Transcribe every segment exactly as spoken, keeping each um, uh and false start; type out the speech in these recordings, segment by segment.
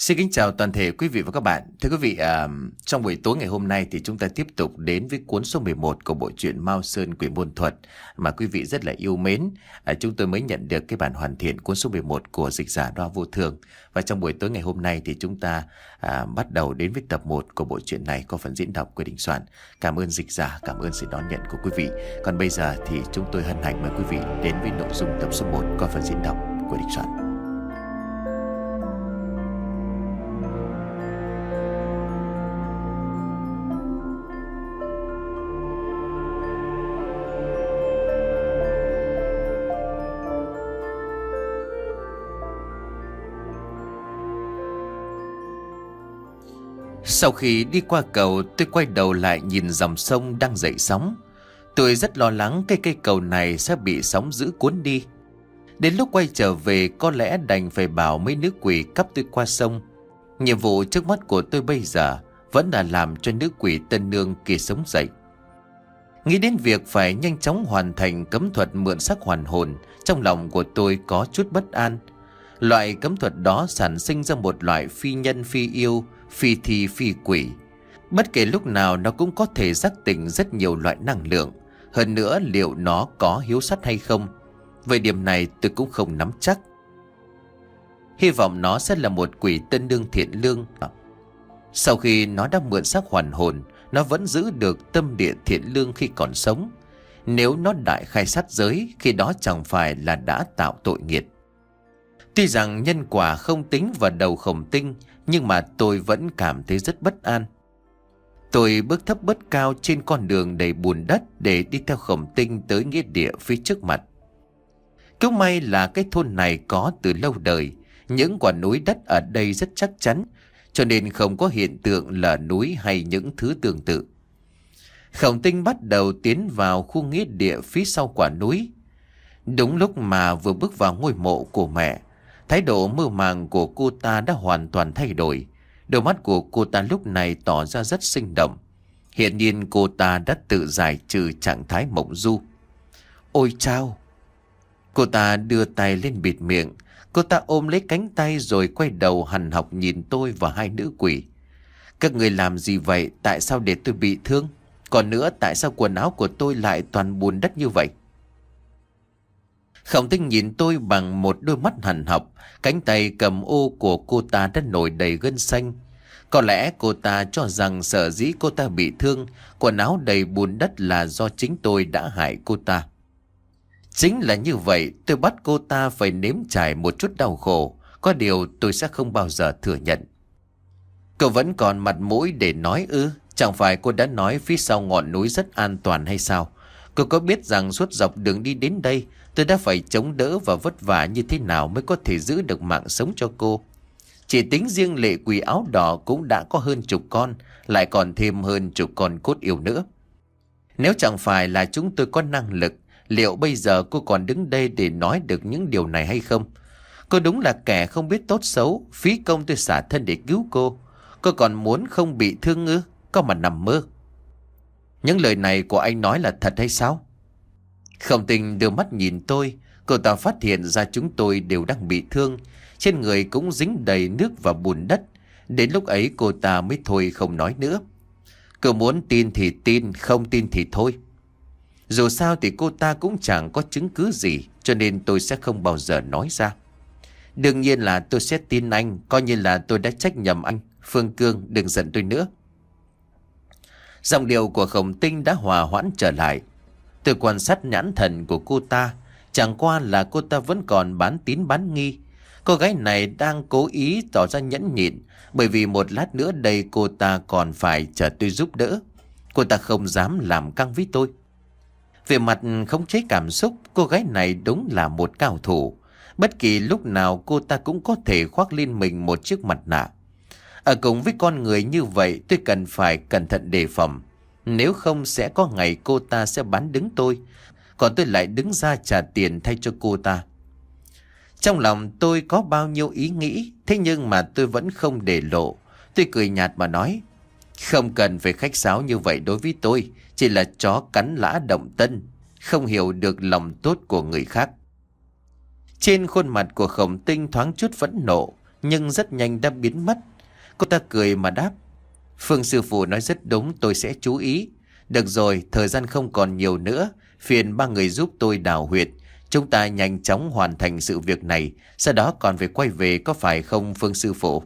Xin kính chào toàn thể quý vị và các bạn. Thưa quý vị, à, trong buổi tối ngày hôm nay thì chúng ta tiếp tục đến với cuốn số mười một của bộ truyện Mao Sơn Quỷ Môn Thuật mà quý vị rất là yêu mến. À, chúng tôi mới nhận được cái bản hoàn thiện cuốn số mười một của dịch giả Đoa Vô Thường. Và trong buổi tối ngày hôm nay thì chúng ta à, bắt đầu đến với tập một của bộ truyện này có phần diễn đọc của Đình Soạn. Cảm ơn dịch giả, cảm ơn sự đón nhận của quý vị. Còn bây giờ thì chúng tôi hân hạnh mời quý vị đến với nội dung tập số một có phần diễn đọc của Đình Soạn. Sau khi đi qua cầu, tôi quay đầu lại nhìn dòng sông đang dậy sóng. Tôi rất lo lắng cái cây cầu này sẽ bị sóng dữ cuốn đi. Đến lúc quay trở về có lẽ đành phải bảo mấy nữ quỷ cắp tôi qua sông. Nhiệm vụ trước mắt của tôi bây giờ vẫn là làm cho nữ quỷ tân nương kia sống dậy. Nghĩ đến việc phải nhanh chóng hoàn thành cấm thuật mượn xác hoàn hồn, trong lòng của tôi có chút bất an. Loại cấm thuật đó sản sinh ra một loại phi nhân phi yêu, phi thi phi quỷ. Bất kể lúc nào nó cũng có thể giác tỉnh rất nhiều loại năng lượng. Hơn nữa liệu nó có hiếu sát hay không, về điểm này tôi cũng không nắm chắc. Hy vọng nó sẽ là một quỷ tân nương thiện lương. Sau khi nó đã mượn xác hoàn hồn, nó vẫn giữ được tâm địa thiện lương khi còn sống. Nếu nó đại khai sát giới, khi đó chẳng phải là đã tạo tội nghiệt. Tuy rằng nhân quả không tính vào đầu Khổng Tinh, nhưng mà tôi vẫn cảm thấy rất bất an. Tôi bước thấp bước cao trên con đường đầy bùn đất để đi theo Khổng Tinh tới nghĩa địa phía trước mặt. Cứ may là cái thôn này có từ lâu đời, những quả núi đất ở đây rất chắc chắn, cho nên không có hiện tượng lở núi hay những thứ tương tự. Khổng Tinh bắt đầu tiến vào khu nghĩa địa phía sau quả núi. Đúng lúc mà vừa bước vào ngôi mộ của mẹ, thái độ mơ màng của cô ta đã hoàn toàn thay đổi. Đôi mắt của cô ta lúc này tỏ ra rất sinh động. Hiện nhiên cô ta đã tự giải trừ trạng thái mộng du. Ôi chao! Cô ta đưa tay lên bịt miệng. Cô ta ôm lấy cánh tay rồi quay đầu hằn học nhìn tôi và hai nữ quỷ. Các người làm gì vậy? Tại sao để tôi bị thương? Còn nữa, tại sao quần áo của tôi lại toàn bùn đất như vậy? Khổng Tinh nhìn tôi bằng một đôi mắt hằn học. Cánh tay cầm ô của cô ta đã nổi đầy gân xanh. Có lẽ cô ta cho rằng sở dĩ cô ta bị thương, quần áo đầy bùn đất là do chính tôi đã hại cô ta. Chính là như vậy, tôi bắt cô ta phải nếm trải một chút đau khổ. Có điều tôi sẽ không bao giờ thừa nhận. Cậu vẫn còn mặt mũi để nói ư? Chẳng phải cô đã nói phía sau ngọn núi rất an toàn hay sao? Cô có biết rằng suốt dọc đường đi đến đây, tôi đã phải chống đỡ và vất vả như thế nào mới có thể giữ được mạng sống cho cô. Chỉ tính riêng lệ quỷ áo đỏ cũng đã có hơn chục con, lại còn thêm hơn chục con cốt yêu nữa. Nếu chẳng phải là chúng tôi có năng lực, liệu bây giờ cô còn đứng đây để nói được những điều này hay không? Cô đúng là kẻ không biết tốt xấu, phí công tôi xả thân để cứu cô. Cô còn muốn không bị thương ư? Có mà nằm mơ. Những lời này của anh nói là thật hay sao? Khổng Tinh đưa mắt nhìn tôi. Cô ta phát hiện ra chúng tôi đều đang bị thương. Trên người cũng dính đầy nước và bùn đất. Đến lúc ấy cô ta mới thôi không nói nữa. Cô muốn tin thì tin, không tin thì thôi. Dù sao thì cô ta cũng chẳng có chứng cứ gì, cho nên tôi sẽ không bao giờ nói ra. Đương nhiên là tôi sẽ tin anh, coi như là tôi đã trách nhầm anh. Phương Cương, đừng giận tôi nữa. Giọng điệu của Khổng Tinh đã hòa hoãn trở lại. Tôi quan sát nhãn thần của cô ta. Chẳng qua là cô ta vẫn còn bán tín bán nghi. Cô gái này đang cố ý tỏ ra nhẫn nhịn, bởi vì một lát nữa đây cô ta còn phải chờ tôi giúp đỡ. Cô ta không dám làm căng với tôi. Về mặt khống chế cảm xúc, cô gái này đúng là một cao thủ. Bất kỳ lúc nào cô ta cũng có thể khoác lên mình một chiếc mặt nạ. Ở cùng với con người như vậy, tôi cần phải cẩn thận đề phòng. Nếu không sẽ có ngày cô ta sẽ bán đứng tôi, còn tôi lại đứng ra trả tiền thay cho cô ta. Trong lòng tôi có bao nhiêu ý nghĩ, thế nhưng mà tôi vẫn không để lộ. Tôi cười nhạt mà nói, không cần phải khách sáo như vậy đối với tôi, chỉ là chó cắn lã động tân, không hiểu được lòng tốt của người khác. Trên khuôn mặt của Khổng Tinh thoáng chút phẫn nộ, nhưng rất nhanh đã biến mất. Cô ta cười mà đáp: Phương sư phụ nói rất đúng, tôi sẽ chú ý. Được rồi, thời gian không còn nhiều nữa, phiền ba người giúp tôi đào huyệt. Chúng ta nhanh chóng hoàn thành sự việc này, sau đó còn phải quay về, có phải không Phương sư phụ?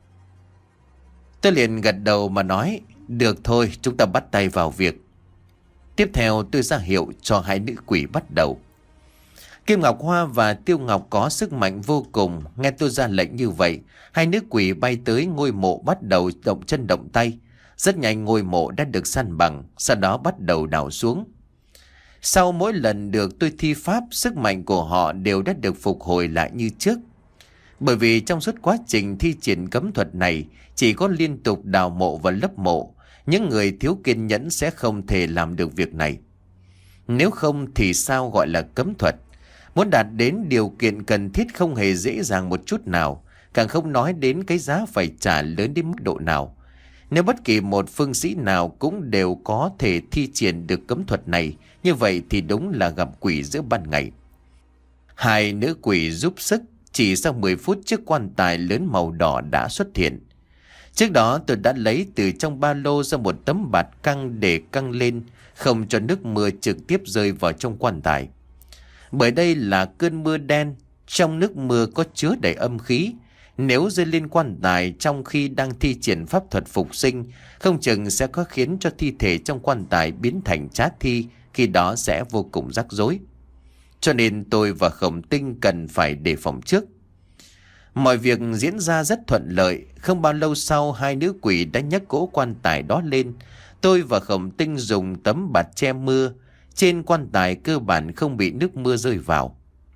Tôi liền gật đầu mà nói: Được thôi, chúng ta bắt tay vào việc. Tiếp theo tôi ra hiệu cho hai nữ quỷ bắt đầu. Kim Ngọc Hoa và Tiêu Ngọc có sức mạnh vô cùng. Nghe tôi ra lệnh như vậy, hai nữ quỷ bay tới ngôi mộ bắt đầu động chân động tay. Rất nhanh ngôi mộ đã được san bằng, sau đó bắt đầu đào xuống. Sau mỗi lần được tôi thi pháp, sức mạnh của họ đều đã được phục hồi lại như trước. Bởi vì trong suốt quá trình thi triển cấm thuật này, chỉ có liên tục đào mộ và lấp mộ, những người thiếu kiên nhẫn sẽ không thể làm được việc này. Nếu không thì sao gọi là cấm thuật? Muốn đạt đến điều kiện cần thiết không hề dễ dàng một chút nào, càng không nói đến cái giá phải trả lớn đến mức độ nào. Nếu bất kỳ một phương sĩ nào cũng đều có thể thi triển được cấm thuật này, như vậy thì đúng là gặp quỷ giữa ban ngày. Hai nữ quỷ giúp sức, chỉ sau mười phút chiếc quan tài lớn màu đỏ đã xuất hiện. Trước đó tôi đã lấy từ trong ba lô ra một tấm bạt căng để căng lên, không cho nước mưa trực tiếp rơi vào trong quan tài. Bởi đây là cơn mưa đen, trong nước mưa có chứa đầy âm khí. Nếu rơi lên quan tài trong khi đang thi triển pháp thuật phục sinh, không chừng sẽ có khiến cho thi thể trong quan tài biến thành trá thi, khi đó sẽ vô cùng rắc rối. Cho nên tôi và Khổng Tinh cần phải đề phòng trước. Mọi việc diễn ra rất thuận lợi. Không bao lâu sau, hai nữ quỷ đã nhấc cỗ quan tài đó lên. Tôi và Khổng Tinh dùng tấm bạt che mưa. Trên quan tài cơ bản không bị nước mưa rơi vào.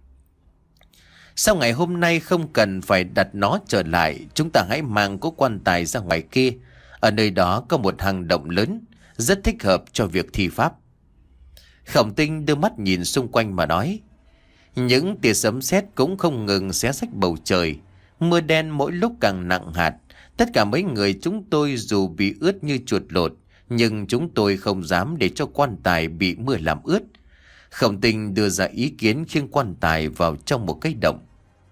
Sau ngày hôm nay không cần phải đặt nó trở lại, chúng ta hãy mang cỗ quan tài ra ngoài kia. Ở nơi đó có một hang động lớn, rất thích hợp cho việc thi pháp. Khổng Tinh đưa mắt nhìn xung quanh mà nói. Những tia sấm sét cũng không ngừng xé rách bầu trời. Mưa đen mỗi lúc càng nặng hạt. Tất cả mấy người chúng tôi dù bị ướt như chuột lột, nhưng chúng tôi không dám để cho quan tài bị mưa làm ướt. Khổng Tinh đưa ra ý kiến khiêng quan tài vào trong một cái động.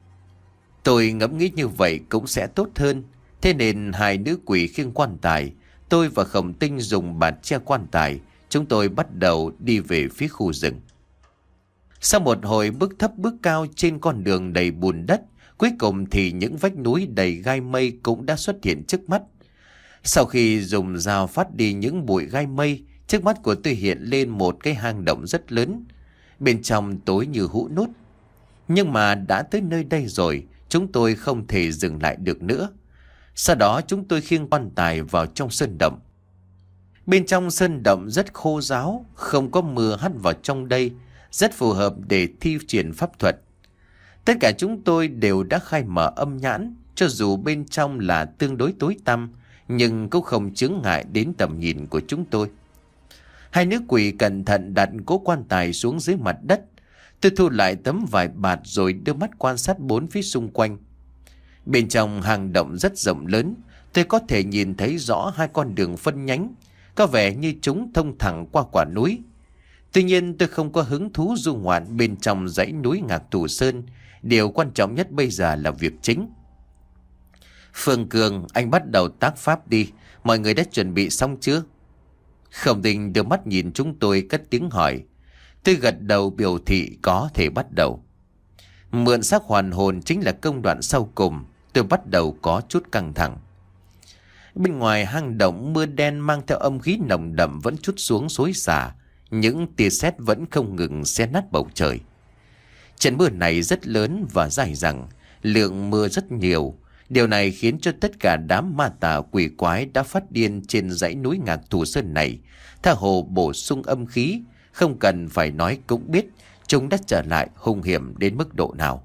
Tôi ngẫm nghĩ như vậy cũng sẽ tốt hơn. Thế nên hai nữ quỷ khiêng quan tài, tôi và Khổng Tinh dùng bạt che quan tài. Chúng tôi bắt đầu đi về phía khu rừng. Sau một hồi bước thấp bước cao trên con đường đầy bùn đất, cuối cùng thì những vách núi đầy gai mây cũng đã xuất hiện trước mắt. Sau khi dùng dao phát đi những bụi gai mây, trước mắt của tôi hiện lên một cái hang động rất lớn. Bên trong tối như hũ nút. Nhưng mà đã tới nơi đây rồi, chúng tôi không thể dừng lại được nữa. Sau đó chúng tôi khiêng quan tài vào trong sơn động. Bên trong sơn động rất khô ráo, không có mưa hắt vào trong đây, rất phù hợp để thi triển pháp thuật. Tất cả chúng tôi đều đã khai mở âm nhãn, cho dù bên trong là tương đối tối tăm, nhưng cũng không chướng ngại đến tầm nhìn của chúng tôi. Hai nữ quỷ cẩn thận đặt cố quan tài xuống dưới mặt đất. Tôi thu lại tấm vải bạt rồi đưa mắt quan sát bốn phía xung quanh. Bên trong hang động rất rộng lớn, tôi có thể nhìn thấy rõ hai con đường phân nhánh, có vẻ như chúng thông thẳng qua quả núi. Tuy nhiên tôi không có hứng thú du ngoạn bên trong dãy núi Ngạc Thù Sơn. Điều quan trọng nhất bây giờ là việc chính. Phương Cường, anh bắt đầu tác pháp đi. Mọi người đã chuẩn bị xong chưa? Khổng Tinh đưa mắt nhìn chúng tôi cất tiếng hỏi. Tôi gật đầu biểu thị có thể bắt đầu. Mượn xác hoàn hồn chính là công đoạn sau cùng. Tôi bắt đầu có chút căng thẳng. Bên ngoài hang động, mưa đen mang theo âm khí nồng đậm vẫn trút xuống xối xả. Những tia sét vẫn không ngừng xé nát bầu trời. Trận mưa này rất lớn và dai dẳng, lượng mưa rất nhiều. Điều này khiến cho tất cả đám ma tà quỷ quái đã phát điên trên dãy núi Ngạc Thù Sơn này tha hồ bổ sung âm khí. Không cần phải nói cũng biết chúng đã trở lại hung hiểm đến mức độ nào.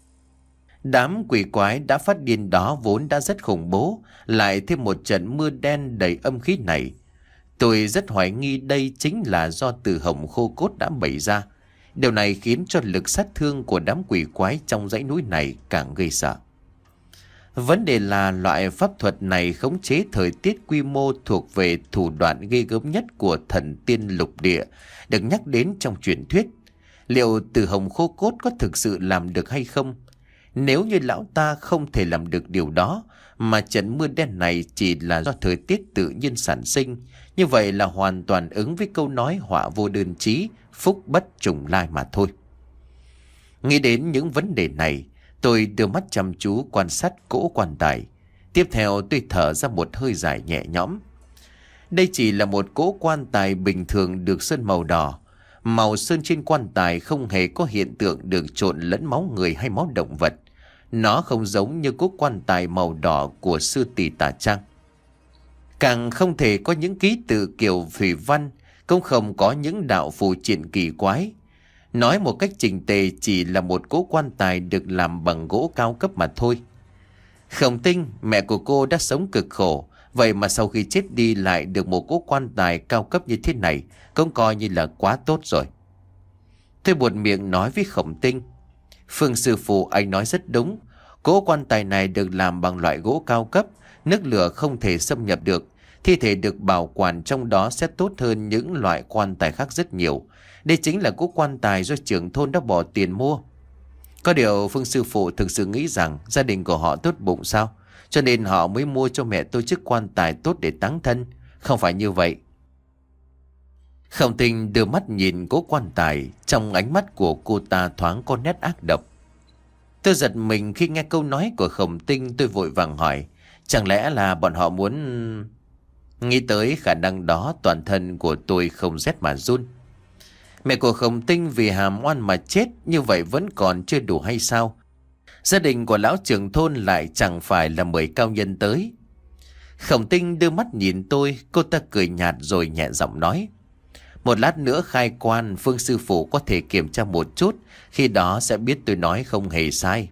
Đám quỷ quái đã phát điên đó vốn đã rất khủng bố, lại thêm một trận mưa đen đầy âm khí này. Tôi rất hoài nghi đây chính là do Từ Hồng Khô Cốt đã bày ra. Điều này khiến cho lực sát thương của đám quỷ quái trong dãy núi này càng gây sợ. Vấn đề là loại pháp thuật này khống chế thời tiết quy mô thuộc về thủ đoạn ghê gớm nhất của thần tiên lục địa, được nhắc đến trong truyền thuyết. Liệu Từ Hồng Khô Cốt có thực sự làm được hay không? Nếu như lão ta không thể làm được điều đó, mà trận mưa đen này chỉ là do thời tiết tự nhiên sản sinh, như vậy là hoàn toàn ứng với câu nói họa vô đơn chí, phúc bất trùng lai mà thôi. Nghĩ đến những vấn đề này, tôi đưa mắt chăm chú quan sát cỗ quan tài. Tiếp theo tôi thở ra một hơi dài nhẹ nhõm. Đây chỉ là một cỗ quan tài bình thường được sơn màu đỏ. Màu sơn trên quan tài không hề có hiện tượng được trộn lẫn máu người hay máu động vật. Nó không giống như cỗ quan tài màu đỏ của sư tỷ Tà Trang. Càng không thể có những ký tự kiểu thủy văn, cũng không có những đạo phù triện kỳ quái. Nói một cách trình tề, chỉ là một cỗ quan tài được làm bằng gỗ cao cấp mà thôi. Khổng Tinh, mẹ của cô đã sống cực khổ, vậy mà sau khi chết đi lại được một cỗ quan tài cao cấp như thế này, cũng coi như là quá tốt rồi. Tôi buột miệng nói với Khổng Tinh: Phương sư phụ, anh nói rất đúng. Cỗ quan tài này được làm bằng loại gỗ cao cấp, nước lửa không thể xâm nhập được. Thi thể được bảo quản trong đó sẽ tốt hơn những loại quan tài khác rất nhiều. Đây chính là cỗ quan tài do trưởng thôn đã bỏ tiền mua. Có điều Phương sư phụ thực sự nghĩ rằng gia đình của họ tốt bụng sao? Cho nên họ mới mua cho mẹ tôi chiếc quan tài tốt để táng thân. Không phải như vậy. Khổng Tinh đưa mắt nhìn cỗ quan tài. Trong ánh mắt của cô ta thoáng có nét ác độc. Tôi giật mình khi nghe câu nói của Khổng Tinh. Tôi vội vàng hỏi: chẳng lẽ là bọn họ muốn... Nghĩ tới khả năng đó, toàn thân của tôi không rét mà run. Mẹ của Khổng Tinh vì hàm oan mà chết, như vậy vẫn còn chưa đủ hay sao? Gia đình của lão trưởng thôn lại chẳng phải là mời cao nhân tới. Khổng Tinh đưa mắt nhìn tôi, cô ta cười nhạt rồi nhẹ giọng nói: một lát nữa khai quan, Phương sư phụ có thể kiểm tra một chút, khi đó sẽ biết tôi nói không hề sai.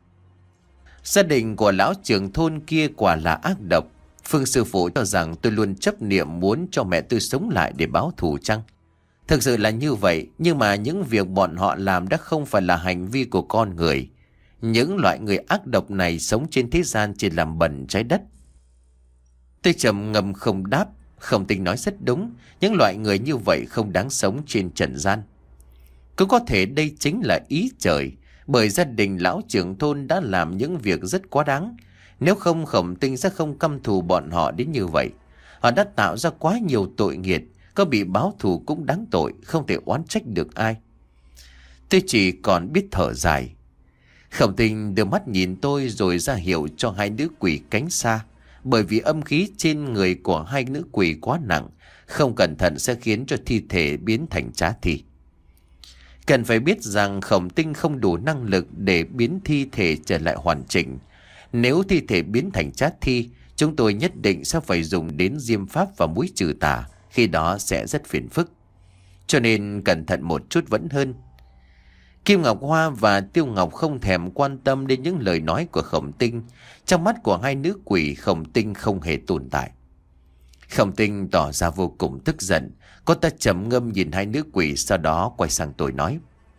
Gia đình của lão trưởng thôn kia quả là ác độc. Phương sư phụ cho rằng tôi luôn chấp niệm muốn cho mẹ tôi sống lại để báo thù chăng? Thực sự là như vậy, nhưng mà những việc bọn họ làm đã không phải là hành vi của con người. Những loại người ác độc này sống trên thế gian chỉ làm bẩn trái đất. Tôi trầm ngâm không đáp. Khổng Tinh nói rất đúng, những loại người như vậy không đáng sống trên trần gian. Cũng có thể đây chính là ý trời, bởi gia đình lão trưởng thôn đã làm những việc rất quá đáng. Nếu không, Khổng Tinh sẽ không căm thù bọn họ đến như vậy. Họ đã tạo ra quá nhiều tội nghiệt, có bị báo thù cũng đáng tội, không thể oán trách được ai. Tôi chỉ còn biết thở dài. Khổng Tinh đưa mắt nhìn tôi rồi ra hiệu cho hai nữ quỷ cánh xa, bởi vì âm khí trên người của hai nữ quỷ quá nặng, không cẩn thận sẽ khiến cho thi thể biến thành trá thi. Cần phải biết rằng Khổng Tinh không đủ năng lực để biến thi thể trở lại hoàn chỉnh. Nếu thi thể biến thành trá thi, chúng tôi nhất định sẽ phải dùng đến diêm pháp và muối trừ tà, khi đó sẽ rất phiền phức. Cho nên cẩn thận một chút vẫn hơn. Kim Ngọc Hoa và Tiêu Ngọc không thèm quan tâm đến những lời nói của Khổng Tinh. Trong mắt của hai nữ quỷ, Khổng Tinh không hề tồn tại. Khổng Tinh tỏ ra vô cùng tức giận. Cô ta trầm ngâm nhìn hai nữ quỷ, sau đó quay sang tôi nói: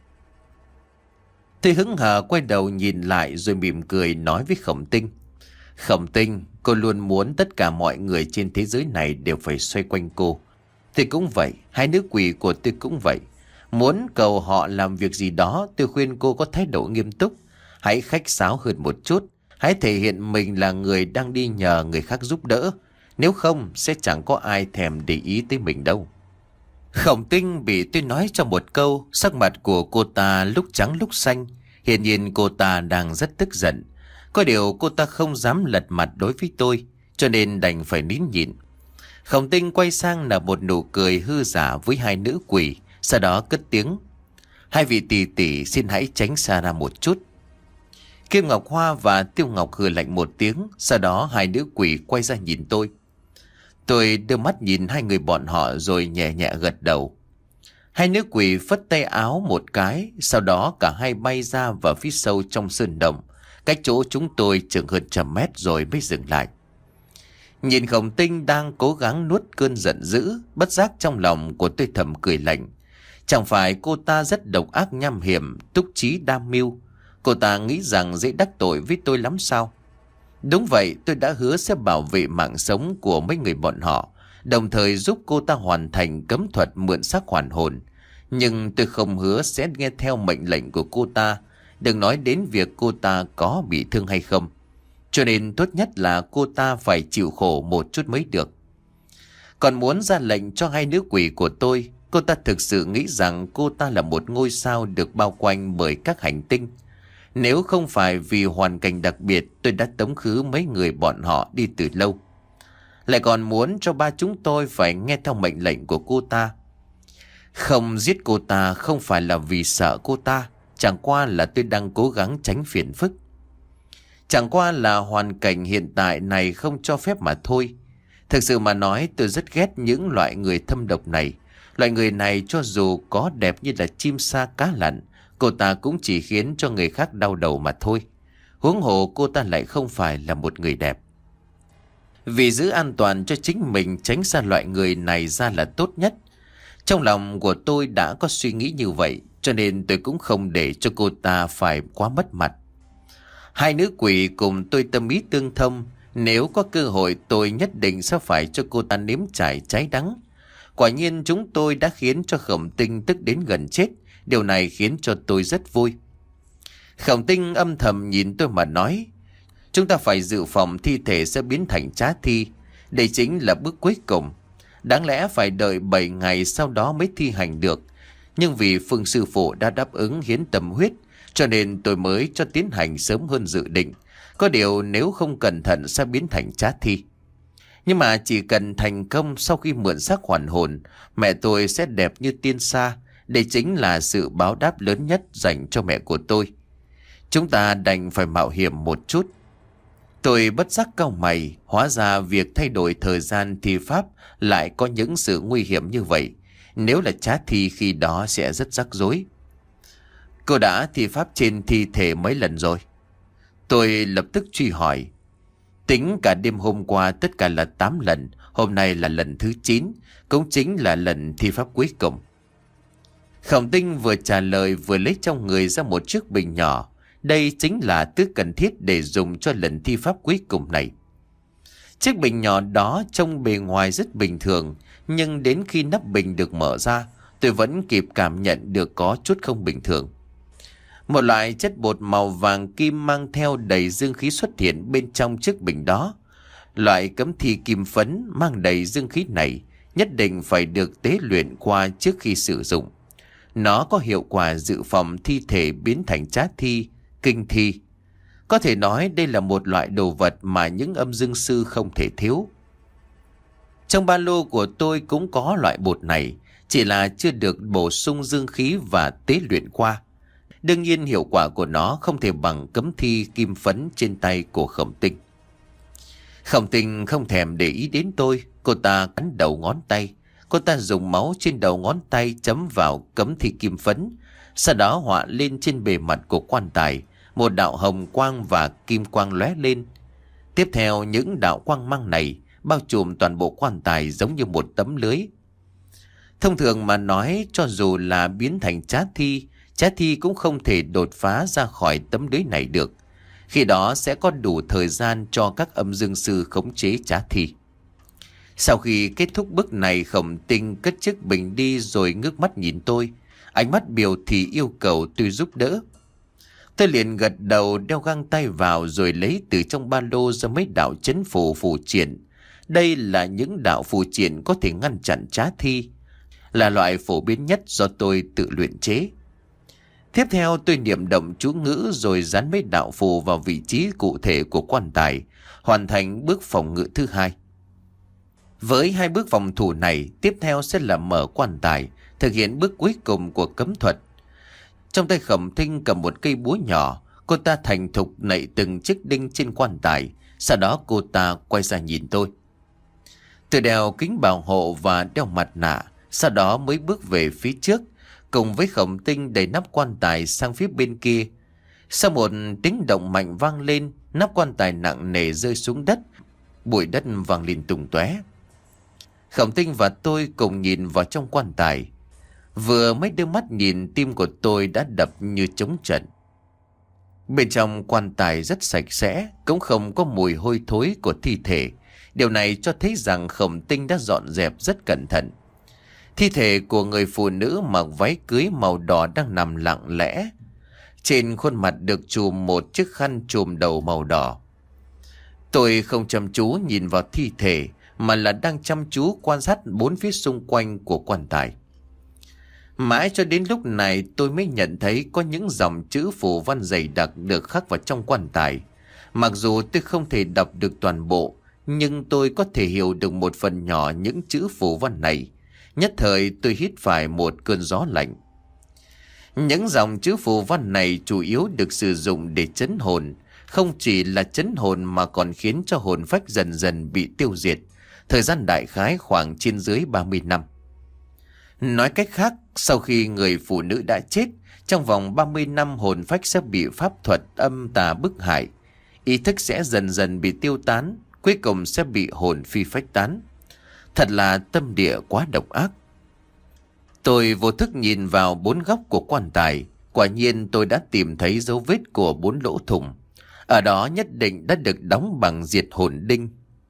tôi hững hờ quay đầu nhìn lại rồi mỉm cười nói với Khổng Tinh: Khổng Tinh, cô luôn muốn tất cả mọi người trên thế giới này đều phải xoay quanh cô. Tôi cũng vậy, hai nữ quỷ của tôi cũng vậy. Muốn cầu họ làm việc gì đó, tôi khuyên cô có thái độ nghiêm túc. Hãy khách sáo hơn một chút. Hãy thể hiện mình là người đang đi nhờ người khác giúp đỡ. Nếu không, sẽ chẳng có ai thèm để ý tới mình đâu. Khổng Tinh bị tôi nói cho một câu, sắc mặt của cô ta lúc trắng lúc xanh. Hiển nhiên cô ta đang rất tức giận. Có điều cô ta không dám lật mặt đối với tôi, cho nên đành phải nín nhịn. Khổng Tinh quay sang nở một nụ cười hư giả với hai nữ quỷ, sau đó cất tiếng: hai vị tỷ tỷ xin hãy tránh xa ra một chút. Kim Ngọc Hoa và Tiêu Ngọc hừ lạnh một tiếng, sau đó hai nữ quỷ quay ra nhìn tôi. Tôi đưa mắt nhìn hai người bọn họ rồi nhẹ nhẹ gật đầu. Hai nữ quỷ phất tay áo một cái, sau đó cả hai bay ra vào phía sâu trong sơn động, cách chỗ chúng tôi chừng hơn trăm mét rồi mới dừng lại. Nhìn Khổng Tinh đang cố gắng nuốt cơn giận dữ, bất giác trong lòng của tôi thầm cười lạnh. Chẳng phải cô ta rất độc ác nham hiểm, túc trí đam mưu? Cô ta nghĩ rằng dễ đắc tội với tôi lắm sao? Đúng vậy, tôi đã hứa sẽ bảo vệ mạng sống của mấy người bọn họ, đồng thời giúp cô ta hoàn thành cấm thuật mượn xác hoàn hồn. Nhưng tôi không hứa sẽ nghe theo mệnh lệnh của cô ta, đừng nói đến việc cô ta có bị thương hay không. Cho nên tốt nhất là cô ta phải chịu khổ một chút mới được. Còn muốn ra lệnh cho hai nữ quỷ của tôi, cô ta thực sự nghĩ rằng cô ta là một ngôi sao được bao quanh bởi các hành tinh. Nếu không phải vì hoàn cảnh đặc biệt, tôi đã tống khứ mấy người bọn họ đi từ lâu. Lại còn muốn cho ba chúng tôi phải nghe theo mệnh lệnh của cô ta. Không giết cô ta không phải là vì sợ cô ta, chẳng qua là tôi đang cố gắng tránh phiền phức. Chẳng qua là hoàn cảnh hiện tại này không cho phép mà thôi. Thực sự mà nói, tôi rất ghét những loại người thâm độc này. Loại người này cho dù có đẹp như là chim sa cá lặn, cô ta cũng chỉ khiến cho người khác đau đầu mà thôi. Huống hồ cô ta lại không phải là một người đẹp. Vì giữ an toàn cho chính mình, tránh xa loại người này ra là tốt nhất. Trong lòng của tôi đã có suy nghĩ như vậy, cho nên tôi cũng không để cho cô ta phải quá mất mặt. Hai nữ quỷ cùng tôi tâm ý tương thông, nếu có cơ hội tôi nhất định sẽ phải cho cô ta nếm trải trái đắng. Quả nhiên chúng tôi đã khiến cho Khổng Tinh tức đến gần chết, điều này khiến cho tôi rất vui. Khổng Tinh âm thầm nhìn tôi mà nói, chúng ta phải dự phòng thi thể sẽ biến thành trá thi, đây chính là bước cuối cùng. Đáng lẽ phải đợi bảy ngày sau đó mới thi hành được, nhưng vì Phương sư phụ đã đáp ứng hiến tâm huyết, cho nên tôi mới cho tiến hành sớm hơn dự định. Có điều nếu không cẩn thận sẽ biến thành trá thi. Nhưng mà chỉ cần thành công, sau khi mượn xác hoàn hồn, mẹ tôi sẽ đẹp như tiên sa. Đây chính là sự báo đáp lớn nhất dành cho mẹ của tôi. Chúng ta đành phải mạo hiểm một chút. Tôi bất giác cau mày, hóa ra việc thay đổi thời gian thi pháp lại có những sự nguy hiểm như vậy. Nếu là trá thi khi đó sẽ rất rắc rối. Cô đã thi pháp trên thi thể mấy lần rồi? Tôi lập tức truy hỏi. Tính cả đêm hôm qua tất cả là tám lần, hôm nay là lần thứ chín, cũng chính là lần thi pháp cuối cùng. Khổng Tinh vừa trả lời vừa lấy trong người ra một chiếc bình nhỏ. Đây chính là thứ cần thiết để dùng cho lần thi pháp cuối cùng này. Chiếc bình nhỏ đó trông bề ngoài rất bình thường, nhưng đến khi nắp bình được mở ra, tôi vẫn kịp cảm nhận được có chút không bình thường. Một loại chất bột màu vàng kim mang theo đầy dương khí xuất hiện bên trong chiếc bình đó. Loại cấm thi kim phấn mang đầy dương khí này nhất định phải được tế luyện qua trước khi sử dụng. Nó có hiệu quả dự phòng thi thể biến thành trá thi, kinh thi. Có thể nói đây là một loại đồ vật mà những âm dương sư không thể thiếu. Trong ba lô của tôi cũng có loại bột này, chỉ là chưa được bổ sung dương khí và tế luyện qua. Đương nhiên hiệu quả của nó không thể bằng cấm thi kim phấn trên tay của Khổng Tinh. Khổng Tinh không thèm để ý đến tôi, cô ta cắn đầu ngón tay. Cô ta dùng máu trên đầu ngón tay chấm vào cấm thi kim phấn, sau đó họa lên trên bề mặt của quan tài một đạo hồng quang và kim quang lóe lên. Tiếp theo những đạo quang mang này bao trùm toàn bộ quan tài giống như một tấm lưới. Thông thường mà nói, cho dù là biến thành trá thi, trá thi cũng không thể đột phá ra khỏi tấm lưới này được. Khi đó sẽ có đủ thời gian cho các âm dương sư khống chế trá thi. Sau khi kết thúc bước này, Khổng Tinh cất chiếc bình đi rồi ngước mắt nhìn tôi. Ánh mắt biểu thị yêu cầu tôi giúp đỡ. Tôi liền gật đầu, đeo găng tay vào rồi lấy từ trong ba lô ra mấy đạo chấn phù phù triển. Đây là những đạo phù triển có thể ngăn chặn trá thi, là loại phổ biến nhất do tôi tự luyện chế. Tiếp theo tôi niệm động chú ngữ rồi dán mấy đạo phù vào vị trí cụ thể của quan tài, hoàn thành bước phòng ngự thứ hai. Với hai bước phòng thủ này, tiếp theo sẽ là mở quan tài, thực hiện bước cuối cùng của cấm thuật. Trong tay Khổng Tinh cầm một cây búa nhỏ, cô ta thành thục nạy từng chiếc đinh trên quan tài, sau đó cô ta quay ra nhìn tôi. Tôi đeo kính bảo hộ và đeo mặt nạ, sau đó mới bước về phía trước, cùng với Khổng Tinh đẩy nắp quan tài sang phía bên kia. Sau một tiếng động mạnh vang lên, nắp quan tài nặng nề rơi xuống đất, bụi đất vang lên tung tóe. Khổng Tinh và tôi cùng nhìn vào trong quan tài. Vừa mới đưa mắt nhìn, tim của tôi đã đập như trống trận. Bên trong quan tài rất sạch sẽ, cũng không có mùi hôi thối của thi thể. Điều này cho thấy rằng Khổng Tinh đã dọn dẹp rất cẩn thận. Thi thể của người phụ nữ mặc váy cưới màu đỏ đang nằm lặng lẽ. Trên khuôn mặt được trùm một chiếc khăn trùm đầu màu đỏ. Tôi không chăm chú nhìn vào thi thể, mà là đang chăm chú quan sát bốn phía xung quanh của quan tài. Mãi cho đến lúc này tôi mới nhận thấy có những dòng chữ phù văn dày đặc được khắc vào trong quan tài. Mặc dù tôi không thể đọc được toàn bộ, nhưng tôi có thể hiểu được một phần nhỏ những chữ phù văn này. Nhất thời tôi hít phải một cơn gió lạnh. Những dòng chữ phù văn này chủ yếu được sử dụng để trấn hồn. Không chỉ là trấn hồn mà còn khiến cho hồn phách dần dần bị tiêu diệt. Thời gian đại khái khoảng trên dưới ba mươi năm. Nói cách khác, sau khi người phụ nữ đã chết, trong vòng ba mươi năm hồn phách sẽ bị pháp thuật âm tà bức hại. Ý thức sẽ dần dần bị tiêu tán, cuối cùng sẽ bị hồn phi phách tán. Thật là tâm địa quá độc ác. Tôi vô thức nhìn vào bốn góc của quan tài. Quả nhiên tôi đã tìm thấy dấu vết của bốn lỗ thủng. Ở đó nhất định đã được đóng bằng diệt hồn đinh.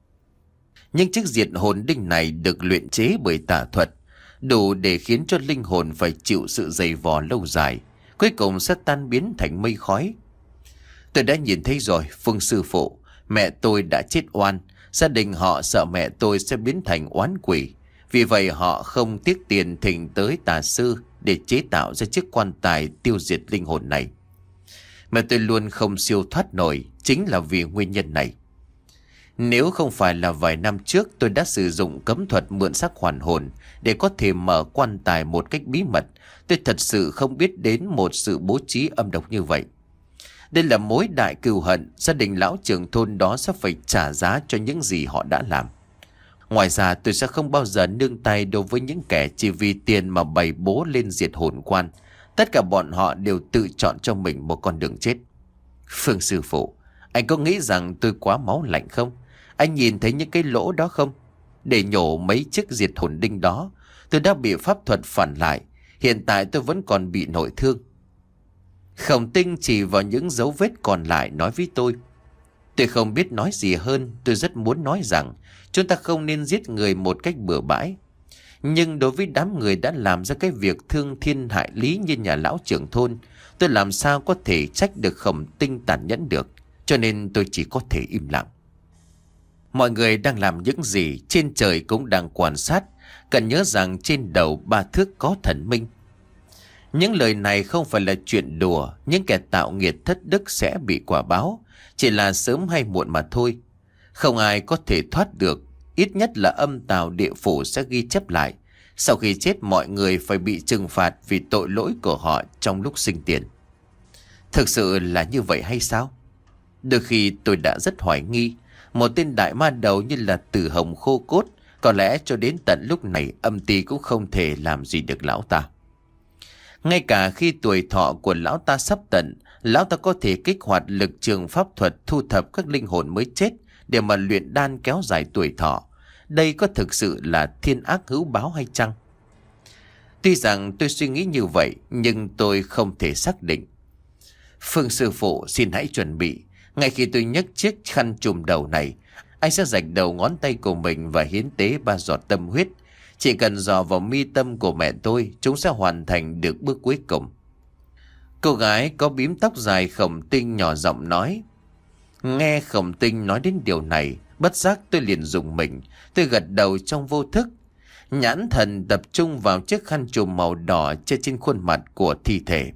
Nhưng chiếc diệt hồn đinh này được luyện chế bởi tà thuật, đủ để khiến cho linh hồn phải chịu sự dày vò lâu dài, cuối cùng sẽ tan biến thành mây khói. Tôi đã nhìn thấy rồi, Phương sư phụ, mẹ tôi đã chết oan, gia đình họ sợ mẹ tôi sẽ biến thành oán quỷ. Vì vậy họ không tiếc tiền thỉnh tới tà sư để chế tạo ra chiếc quan tài tiêu diệt linh hồn này. Mẹ tôi luôn không siêu thoát nổi, chính là vì nguyên nhân này. Nếu không phải là vài năm trước tôi đã sử dụng cấm thuật mượn xác hoàn hồn để có thể mở quan tài một cách bí mật, tôi thật sự không biết đến một sự bố trí âm độc như vậy. Đây là mối đại cừu hận, gia đình lão trưởng thôn đó sẽ phải trả giá cho những gì họ đã làm. Ngoài ra tôi sẽ không bao giờ nương tay đối với những kẻ chỉ vì tiền mà bày bố lên diệt hồn quan. Tất cả bọn họ đều tự chọn cho mình một con đường chết. Phương sư phụ, anh có nghĩ rằng tôi quá máu lạnh không? Anh nhìn thấy những cái lỗ đó không? Để nhổ mấy chiếc diệt hồn đinh đó, tôi đã bị pháp thuật phản lại. Hiện tại tôi vẫn còn bị nội thương. Khổng Tinh chỉ vào những dấu vết còn lại nói với tôi. Tôi không biết nói gì hơn. Tôi rất muốn nói rằng chúng ta không nên giết người một cách bừa bãi. Nhưng đối với đám người đã làm ra cái việc thương thiên hại lý như nhà lão trưởng thôn, tôi làm sao có thể trách được Khổng Tinh tàn nhẫn được. Cho nên tôi chỉ có thể im lặng. Mọi người đang làm những gì trên trời cũng đang quan sát. Cần nhớ rằng trên đầu ba thước có thần minh. Những lời này không phải là chuyện đùa. Những kẻ tạo nghiệt thất đức sẽ bị quả báo, chỉ là sớm hay muộn mà thôi. Không ai có thể thoát được. Ít nhất là âm tào địa phủ sẽ ghi chép lại. Sau khi chết mọi người phải bị trừng phạt vì tội lỗi của họ trong lúc sinh tiền. Thực sự là như vậy hay sao? Đôi khi tôi đã rất hoài nghi. Một tên đại ma đầu như là Tử Hồng khô cốt, có lẽ cho đến tận lúc này âm ty cũng không thể làm gì được lão ta. Ngay cả khi tuổi thọ của lão ta sắp tận, lão ta có thể kích hoạt lực trường pháp thuật thu thập các linh hồn mới chết để mà luyện đan kéo dài tuổi thọ. Đây có thực sự là thiên ác hữu báo hay chăng? Tuy rằng tôi suy nghĩ như vậy, nhưng tôi không thể xác định. Phương sư phụ xin hãy chuẩn bị. Ngay khi tôi nhấc chiếc khăn trùm đầu này, anh sẽ rạch đầu ngón tay của mình và hiến tế ba giọt tâm huyết. Chỉ cần dò vào mi tâm của mẹ tôi, chúng sẽ hoàn thành được bước cuối cùng. Cô gái có bím tóc dài Khổng Tinh nhỏ giọng nói. Nghe Khổng Tinh nói đến điều này, bất giác tôi liền rùng mình. Tôi gật đầu trong vô thức. Nhãn thần tập trung vào chiếc khăn trùm màu đỏ trên trên khuôn mặt của thi thể.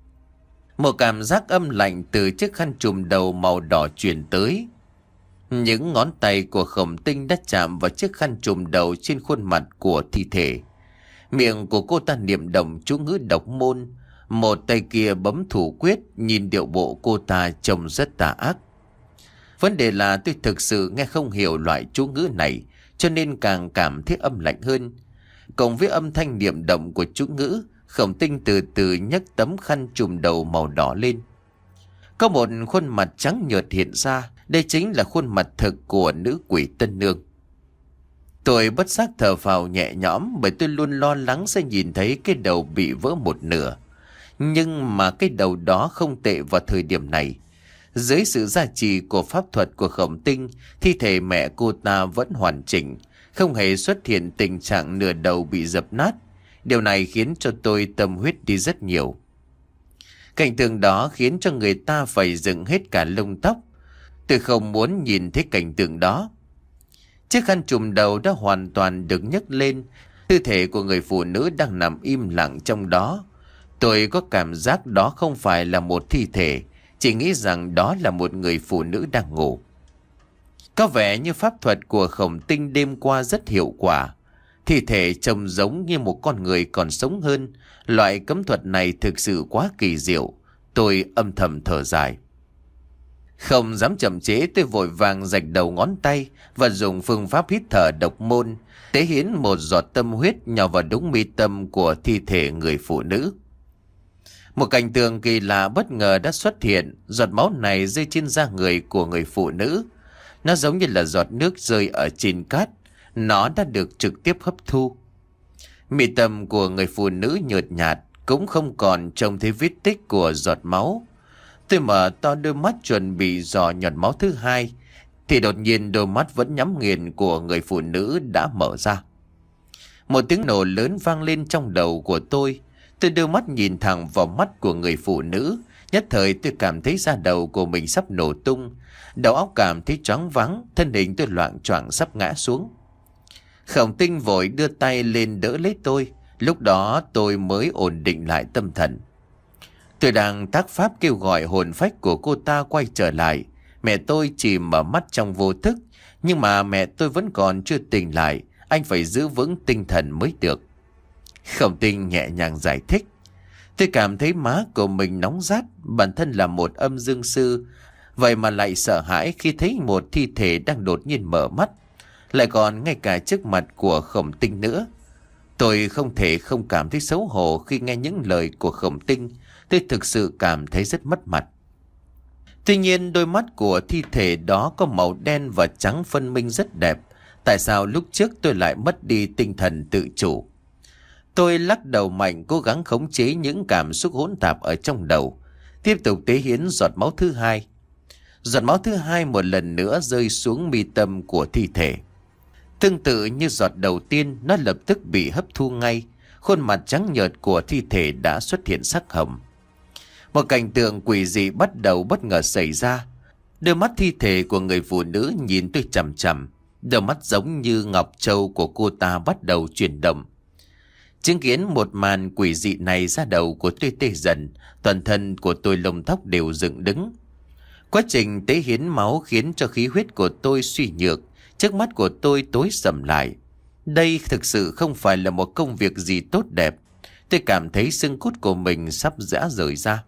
Một cảm giác âm lạnh từ chiếc khăn trùm đầu màu đỏ truyền tới. Những ngón tay của Khổng Tinh đã chạm vào chiếc khăn trùm đầu trên khuôn mặt của thi thể. Miệng của cô ta niệm động chú ngữ độc môn. Một tay kia bấm thủ quyết, nhìn điệu bộ cô ta trông rất tà ác. Vấn đề là tôi thực sự nghe không hiểu loại chú ngữ này, cho nên càng cảm thấy âm lạnh hơn. Cộng với âm thanh niệm động của chú ngữ, Khổng Tinh từ từ nhấc tấm khăn trùm đầu màu đỏ lên. Có một khuôn mặt trắng nhợt hiện ra. Đây chính là khuôn mặt thực của nữ quỷ Tân Nương. Tôi bất giác thở phào nhẹ nhõm, bởi tôi luôn lo lắng sẽ nhìn thấy cái đầu bị vỡ một nửa. Nhưng mà cái đầu đó không tệ vào thời điểm này. Dưới sự gia trì của pháp thuật của Khổng Tinh, thi thể mẹ cô ta vẫn hoàn chỉnh, không hề xuất hiện tình trạng nửa đầu bị dập nát. Điều này khiến cho tôi tâm huyết đi rất nhiều. Cảnh tượng đó khiến cho người ta phải dựng hết cả lông tóc. Tôi không muốn nhìn thấy cảnh tượng đó. Chiếc khăn trùm đầu đã hoàn toàn được nhấc lên. Tư thể của người phụ nữ đang nằm im lặng trong đó. Tôi có cảm giác đó không phải là một thi thể, chỉ nghĩ rằng đó là một người phụ nữ đang ngủ. Có vẻ như pháp thuật của Khổng Tinh đêm qua rất hiệu quả. Thi thể trông giống như một con người còn sống hơn. Loại cấm thuật này thực sự quá kỳ diệu. Tôi âm thầm thở dài. Không dám chậm trễ, tôi vội vàng rạch đầu ngón tay và dùng phương pháp hít thở độc môn, tế hiến một giọt tâm huyết nhào vào đúng mi tâm của thi thể người phụ nữ. Một cảnh tượng kỳ lạ bất ngờ đã xuất hiện. Giọt máu này rơi trên da người của người phụ nữ. Nó giống như là giọt nước rơi ở trên cát. Nó đã được trực tiếp hấp thu. Mi tâm của người phụ nữ nhợt nhạt, cũng không còn trông thấy vết tích của giọt máu. Tôi mở to đôi mắt chuẩn bị dò nhọt máu thứ hai, thì đột nhiên đôi mắt vẫn nhắm nghiền của người phụ nữ đã mở ra. Một tiếng nổ lớn vang lên trong đầu của tôi. Tôi đưa mắt nhìn thẳng vào mắt của người phụ nữ. Nhất thời tôi cảm thấy da đầu của mình sắp nổ tung. Đầu óc cảm thấy choáng váng, thân hình tôi loạng choạng sắp ngã xuống. Khổng Tinh vội đưa tay lên đỡ lấy tôi. Lúc đó tôi mới ổn định lại tâm thần. Tôi đang tác pháp kêu gọi hồn phách của cô ta quay trở lại. Mẹ tôi chỉ mở mắt trong vô thức. Nhưng mà mẹ tôi vẫn còn chưa tỉnh lại. Anh phải giữ vững tinh thần mới được. Khổng Tinh nhẹ nhàng giải thích. Tôi cảm thấy má của mình nóng rát. Bản thân là một âm dương sư, vậy mà lại sợ hãi khi thấy một thi thể đang đột nhiên mở mắt, lại còn ngay cả trước mặt của Khổng Tinh nữa. Tôi không thể không cảm thấy xấu hổ khi nghe những lời của Khổng Tinh. Tôi thực sự cảm thấy rất mất mặt. Tuy nhiên đôi mắt của thi thể đó có màu đen và trắng phân minh rất đẹp. Tại sao lúc trước tôi lại mất đi tinh thần tự chủ? Tôi lắc đầu mạnh, cố gắng khống chế những cảm xúc hỗn tạp ở trong đầu. Tiếp tục tế hiến giọt máu thứ hai. Giọt máu thứ hai một lần nữa rơi xuống mi tâm của thi thể. Tương tự như giọt đầu tiên, nó lập tức bị hấp thu ngay. Khuôn mặt trắng nhợt của thi thể đã xuất hiện sắc hồng. Một cảnh tượng quỷ dị bắt đầu bất ngờ xảy ra. Đôi mắt thi thể của người phụ nữ nhìn tôi chằm chằm. Đôi mắt giống như ngọc châu của cô ta bắt đầu chuyển động. Chứng kiến một màn quỷ dị này, da đầu của tôi tê dần, toàn thân của tôi lông tóc đều dựng đứng. Quá trình tế hiến máu khiến cho khí huyết của tôi suy nhược, trước mắt của tôi tối sầm lại. Đây thực sự không phải là một công việc gì tốt đẹp. Tôi cảm thấy xương cốt của mình sắp giã rời ra.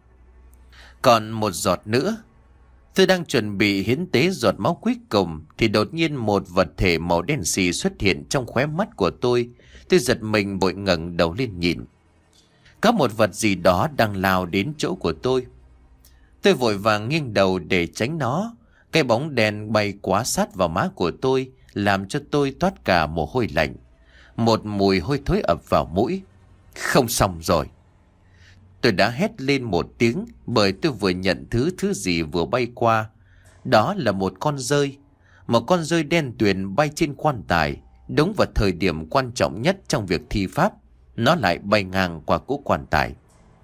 Còn một giọt nữa. Tôi đang chuẩn bị hiến tế giọt máu cuối cùng thì đột nhiên một vật thể màu đen xì xuất hiện trong khóe mắt của tôi. Tôi giật mình vội ngẩng đầu lên nhìn. Có một vật gì đó đang lao đến chỗ của tôi. Tôi vội vàng nghiêng đầu để tránh nó. Cái bóng đèn bay quá sát vào má của tôi, làm cho tôi toát cả mồ hôi lạnh. Một mùi hôi thối ập vào mũi. Không xong rồi. Tôi đã hét lên một tiếng bởi tôi vừa nhận thứ thứ gì vừa bay qua. Đó là một con dơi. Một con dơi đen tuyền bay trên quan tài. Đúng vào thời điểm quan trọng nhất trong việc thi pháp, nó lại bay ngang qua cỗ quan tài.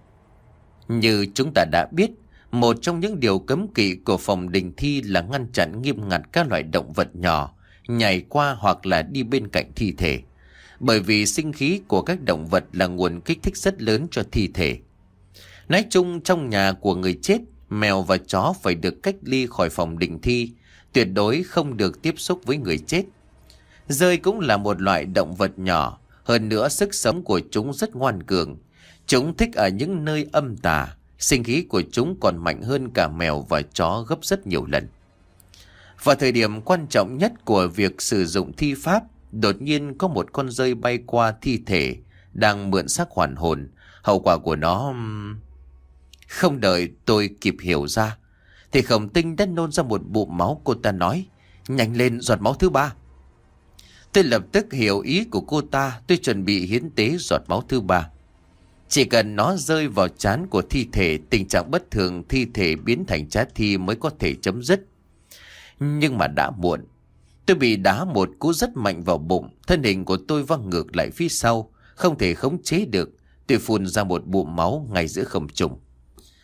Như chúng ta đã biết, một trong những điều cấm kỵ của phòng đình thi là ngăn chặn nghiêm ngặt các loại động vật nhỏ nhảy qua hoặc là đi bên cạnh thi thể. Bởi vì sinh khí của các động vật là nguồn kích thích rất lớn cho thi thể. Nói chung trong nhà của người chết, mèo và chó phải được cách ly khỏi phòng đình thi, tuyệt đối không được tiếp xúc với người chết. Dơi cũng là một loại động vật nhỏ, hơn nữa sức sống của chúng rất ngoan cường. Chúng thích ở những nơi âm tà, sinh khí của chúng còn mạnh hơn cả mèo và chó gấp rất nhiều lần. Vào thời điểm quan trọng nhất của việc sử dụng thi pháp, đột nhiên có một con dơi bay qua thi thể đang mượn xác hoàn hồn. Hậu quả của nó... Không đợi tôi kịp hiểu ra thì Khổng Tinh đã nôn ra một bụng máu. Cô ta nói, nhanh lên, giọt máu thứ ba. Tôi lập tức hiểu ý của cô ta. Tôi chuẩn bị hiến tế giọt máu thứ ba. Chỉ cần nó rơi vào trán của thi thể, tình trạng bất thường thi thể biến thành trá thi mới có thể chấm dứt. Nhưng mà đã muộn. Tôi bị đá một cú rất mạnh vào bụng. Thân hình của tôi văng ngược lại phía sau, không thể khống chế được. Tôi phun ra một bụng máu ngay giữa không trung.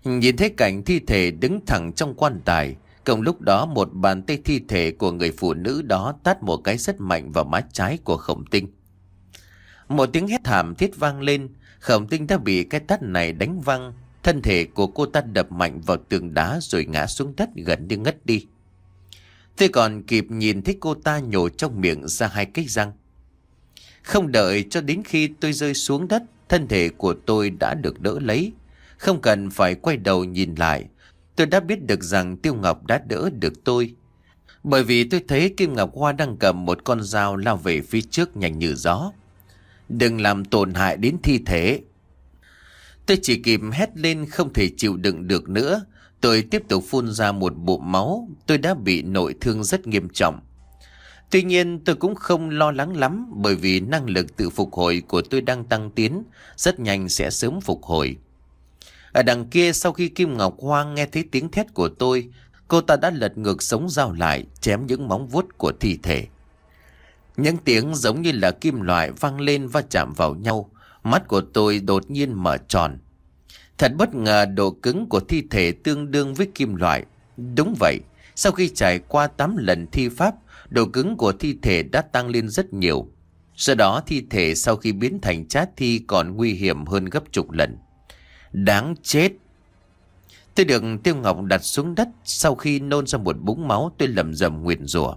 Nhìn thấy cảnh thi thể đứng thẳng trong quan tài, cùng lúc đó một bàn tay thi thể của người phụ nữ đó tát một cái rất mạnh vào má trái của Khổng Tinh. Một tiếng hét thảm thiết vang lên, Khổng Tinh đã bị cái tát này đánh văng. Thân thể của cô ta đập mạnh vào tường đá rồi ngã xuống đất gần như ngất đi. Tôi còn kịp nhìn thấy cô ta nhổ trong miệng ra hai cái răng. Không đợi cho đến khi tôi rơi xuống đất, thân thể của tôi đã được đỡ lấy. Không cần phải quay đầu nhìn lại, tôi đã biết được rằng Tiêu Ngọc đã đỡ được tôi. Bởi vì tôi thấy Kim Ngọc Hoa đang cầm một con dao lao về phía trước nhanh như gió. Đừng làm tổn hại đến thi thể. Tôi chỉ kịp hét lên, không thể chịu đựng được nữa. Tôi tiếp tục phun ra một bụng máu. Tôi đã bị nội thương rất nghiêm trọng. Tuy nhiên tôi cũng không lo lắng lắm, bởi vì năng lực tự phục hồi của tôi đang tăng tiến, rất nhanh sẽ sớm phục hồi. Ở đằng kia, sau khi Kim Ngọc Hoa nghe thấy tiếng thét của tôi, cô ta đã lật ngược sống dao lại, chém những móng vuốt của thi thể. Những tiếng giống như là kim loại vang lên va chạm vào nhau. Mắt của tôi đột nhiên mở tròn. Thật bất ngờ, độ cứng của thi thể tương đương với kim loại. Đúng vậy, sau khi trải qua tám lần thi pháp, độ cứng của thi thể đã tăng lên rất nhiều. Sau đó thi thể sau khi biến thành chát thi còn nguy hiểm hơn gấp chục lần. Đáng chết! Tôi được Tiêu Ngọc đặt xuống đất. Sau khi nôn ra một búng máu, tôi lẩm rẩm nguyền rủa.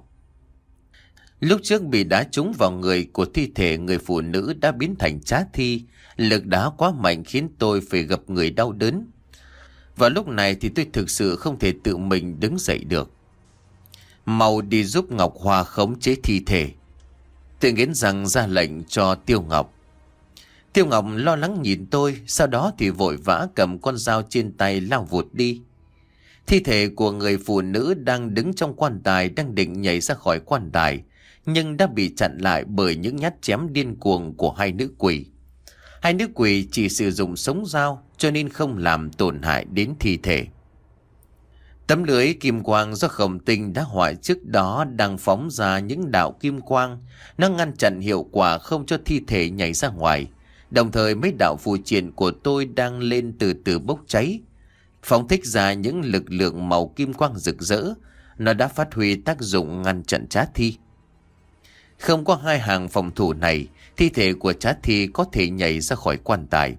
Lúc trước bị đá trúng vào người của thi thể người phụ nữ đã biến thành chát thi. Lực đá quá mạnh khiến tôi phải gập người đau đớn. Và lúc này thì tôi thực sự không thể tự mình đứng dậy được. Mau đi giúp Ngọc Hoa khống chế thi thể. Tôi nghiến răng ra lệnh cho Tiêu Ngọc. Tiêu Ngọc lo lắng nhìn tôi, sau đó thì vội vã cầm con dao trên tay lao vụt đi. Thi thể của người phụ nữ đang đứng trong quan tài đang định nhảy ra khỏi quan tài, nhưng đã bị chặn lại bởi những nhát chém điên cuồng của hai nữ quỷ. Hai nữ quỷ chỉ sử dụng sống dao cho nên không làm tổn hại đến thi thể. Tấm lưới kim quang do Khổng Tinh đã họa trước đó đang phóng ra những đạo kim quang. Nó ngăn chặn hiệu quả không cho thi thể nhảy ra ngoài. Đồng thời mấy đạo phù triện của tôi đang lên từ từ bốc cháy, phóng thích ra những lực lượng màu kim quang rực rỡ. Nó đã phát huy tác dụng ngăn chặn trá thi. Không có hai hàng phòng thủ này, thi thể của trá thi có thể nhảy ra khỏi quan tài.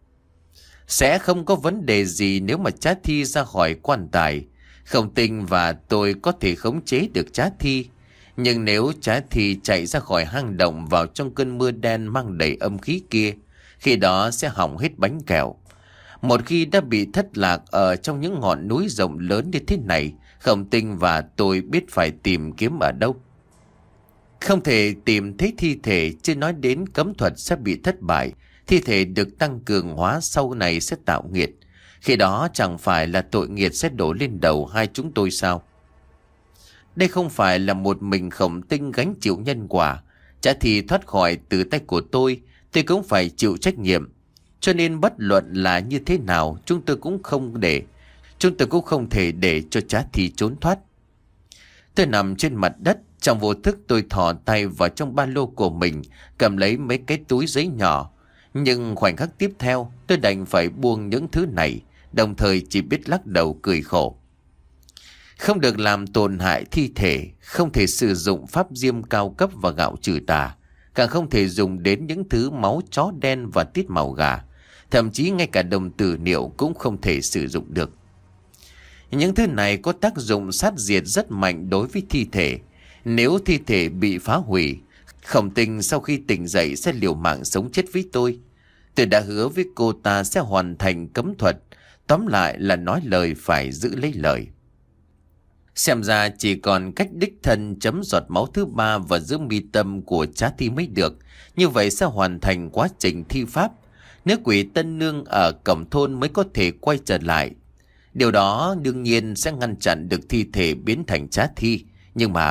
Sẽ không có vấn đề gì nếu mà trá thi ra khỏi quan tài. Khổng Tinh và tôi có thể khống chế được trá thi. Nhưng nếu trá thi chạy ra khỏi hang động vào trong cơn mưa đen mang đầy âm khí kia, khi đó sẽ hỏng hết bánh kẹo. Một khi đã bị thất lạc ở trong những ngọn núi rộng lớn như thế này, Khổng Tinh và tôi biết phải tìm kiếm ở đâu. Không thể tìm thấy thi thể, chưa nói đến cấm thuật sẽ bị thất bại. Thi thể được tăng cường hóa sau này sẽ tạo nghiệt. Khi đó chẳng phải là tội nghiệt sẽ đổ lên đầu hai chúng tôi sao? Đây không phải là một mình Khổng Tinh gánh chịu nhân quả. Chả thì thoát khỏi từ tay của tôi, tôi cũng phải chịu trách nhiệm. Cho nên bất luận là như thế nào, chúng tôi cũng không để, chúng tôi cũng không thể để cho Trá Thi trốn thoát. Tôi nằm trên mặt đất, trong vô thức tôi thò tay vào trong ba lô của mình, cầm lấy mấy cái túi giấy nhỏ. Nhưng khoảnh khắc tiếp theo, tôi đành phải buông những thứ này, đồng thời chỉ biết lắc đầu cười khổ. Không được làm tổn hại thi thể, không thể sử dụng pháp diêm cao cấp và gạo trừ tà, càng không thể dùng đến những thứ máu chó đen và tiết màu gà. Thậm chí ngay cả đồng tử niệu cũng không thể sử dụng được. Những thứ này có tác dụng sát diệt rất mạnh đối với thi thể. Nếu thi thể bị phá hủy, Khổng Tinh sau khi tỉnh dậy sẽ liều mạng sống chết với tôi. Tôi đã hứa với cô ta sẽ hoàn thành cấm thuật. Tóm lại là nói lời phải giữ lấy lời. Xem ra chỉ còn cách đích thân chấm giọt máu thứ ba vào giữa mi tâm của Trá Thi mới được. Như vậy sẽ hoàn thành quá trình thi pháp. Nếu quỷ Tân Nương ở cổng thôn mới có thể quay trở lại. Điều đó đương nhiên sẽ ngăn chặn được thi thể biến thành Trá Thi. Nhưng mà...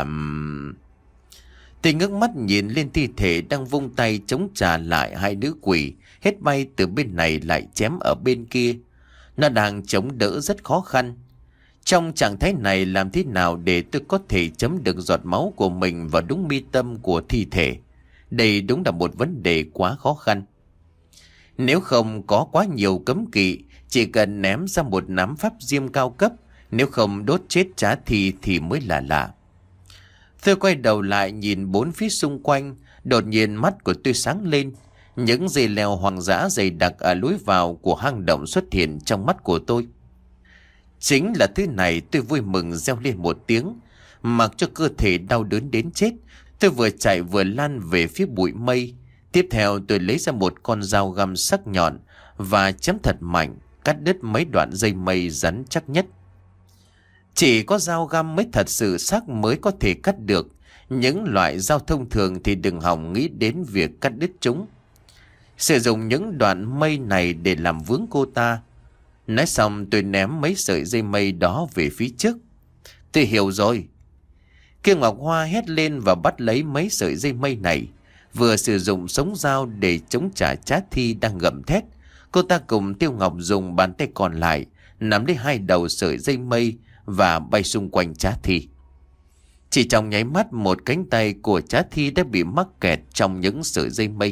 Tôi ngước mắt nhìn lên thi thể đang vung tay chống trả lại hai nữ quỷ, hết bay từ bên này lại chém ở bên kia. Nó đang chống đỡ rất khó khăn. Trong trạng thái này làm thế nào để tôi có thể chấm được giọt máu của mình vào đúng mi tâm của thi thể? Đây đúng là một vấn đề quá khó khăn. Nếu không có quá nhiều cấm kỵ Chỉ cần ném ra một nắm pháp diêm cao cấp, nếu không đốt chết Trá Thi thì mới là lạ. Tôi quay đầu lại nhìn bốn phía xung quanh, đột nhiên mắt của tôi sáng lên. Những dây leo hoang dã dày đặc ở lối vào của hang động xuất hiện trong mắt của tôi. Chính là thứ này, tôi vui mừng reo lên một tiếng. Mặc cho cơ thể đau đớn đến chết, tôi vừa chạy vừa lan về phía bụi mây. Tiếp theo tôi lấy ra một con dao găm sắc nhọn và chém thật mạnh, cắt đứt mấy đoạn dây mây rắn chắc nhất. Chỉ có dao găm mới thật sự sắc mới có thể cắt được. Những loại dao thông thường thì đừng hòng nghĩ đến việc cắt đứt chúng. Sử dụng những đoạn mây này để làm vướng cô ta. Nói xong tôi ném mấy sợi dây mây đó về phía trước. Tôi hiểu rồi. Kiều Ngọc Hoa hét lên và bắt lấy mấy sợi dây mây này. Vừa sử dụng sống dao để chống trả Trá Thi đang gầm thét. Cô ta cùng Tiêu Ngọc dùng bàn tay còn lại nắm lấy hai đầu sợi dây mây và bay xung quanh Trá Thi. Chỉ trong nháy mắt, một cánh tay của Trá Thi đã bị mắc kẹt trong những sợi dây mây.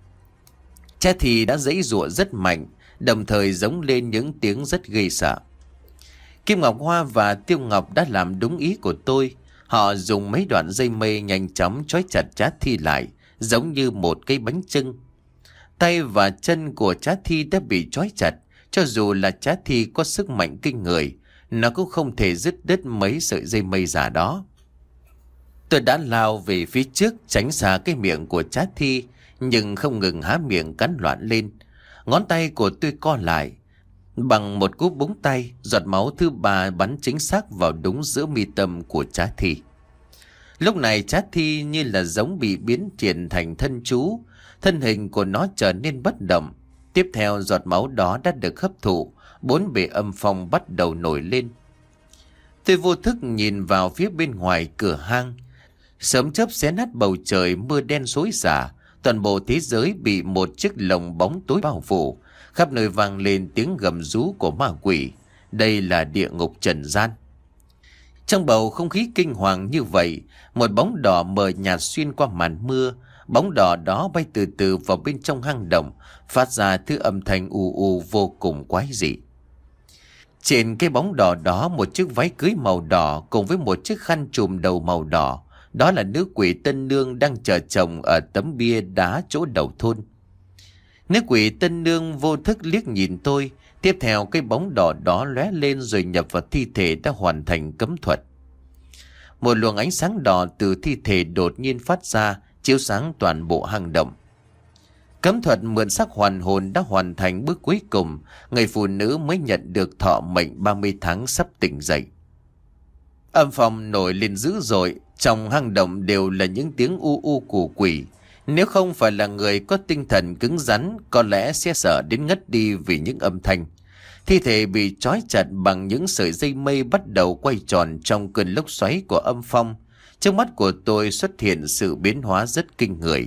Trá Thi đã giãy giụa rất mạnh, đồng thời giống lên những tiếng rất ghê sợ. Kim Ngọc Hoa và Tiêu Ngọc đã làm đúng ý của tôi. Họ dùng mấy đoạn dây mây nhanh chóng trói chặt Trá Thi lại, giống như một cây bánh chưng. Tay và chân của Trá Thi đã bị trói chặt. Cho dù là Trá Thi có sức mạnh kinh người, nó cũng không thể dứt đứt mấy sợi dây mây giả đó. Tôi đã lao về phía trước tránh xa cái miệng của Trá Thi, nhưng không ngừng há miệng cắn loạn lên. Ngón tay của tôi co lại. Bằng một cú búng tay, giọt máu thứ ba bắn chính xác vào đúng giữa mi tâm của Trá Thi. Lúc này Trá Thi như là giống bị biến chuyển thành thân chú. Thân hình của nó trở nên bất động. Tiếp theo giọt máu đó đã được hấp thụ, bốn bề âm phong bắt đầu nổi lên. Tôi vô thức nhìn vào phía bên ngoài cửa hang. Sớm chớp xé nát bầu trời, mưa đen xối xả. Toàn bộ thế giới bị một chiếc lồng bóng tối bao phủ. Khắp nơi vang lên tiếng gầm rú của ma quỷ. Đây là địa ngục trần gian. Trong bầu không khí kinh hoàng như vậy, một bóng đỏ mờ nhạt xuyên qua màn mưa. Bóng đỏ đó bay từ từ vào bên trong hang động, phát ra thứ âm thanh u u vô cùng quái dị. Trên cái bóng đỏ đó, một chiếc váy cưới màu đỏ cùng với một chiếc khăn trùm đầu màu đỏ. Đó là nữ quỷ Tân Nương đang chờ chồng ở tấm bia đá chỗ đầu thôn. Nữ quỷ Tân Nương vô thức liếc nhìn tôi. Tiếp theo cái bóng đỏ đó lóe lên rồi nhập vào thi thể đã hoàn thành cấm thuật. Một luồng ánh sáng đỏ từ thi thể đột nhiên phát ra, chiếu sáng toàn bộ hang động. Cấm thuật mượn sắc hoàn hồn đã hoàn thành bước cuối cùng. Người phụ nữ mới nhận được thọ mệnh ba mươi tháng sắp tỉnh dậy. Âm phong nổi lên dữ dội. Trong hang động đều là những tiếng u u của quỷ. Nếu không phải là người có tinh thần cứng rắn, có lẽ sẽ sợ đến ngất đi vì những âm thanh. Thi thể bị trói chặt bằng những sợi dây mây bắt đầu quay tròn trong cơn lốc xoáy của âm phong. Trước mắt của tôi xuất hiện sự biến hóa rất kinh người.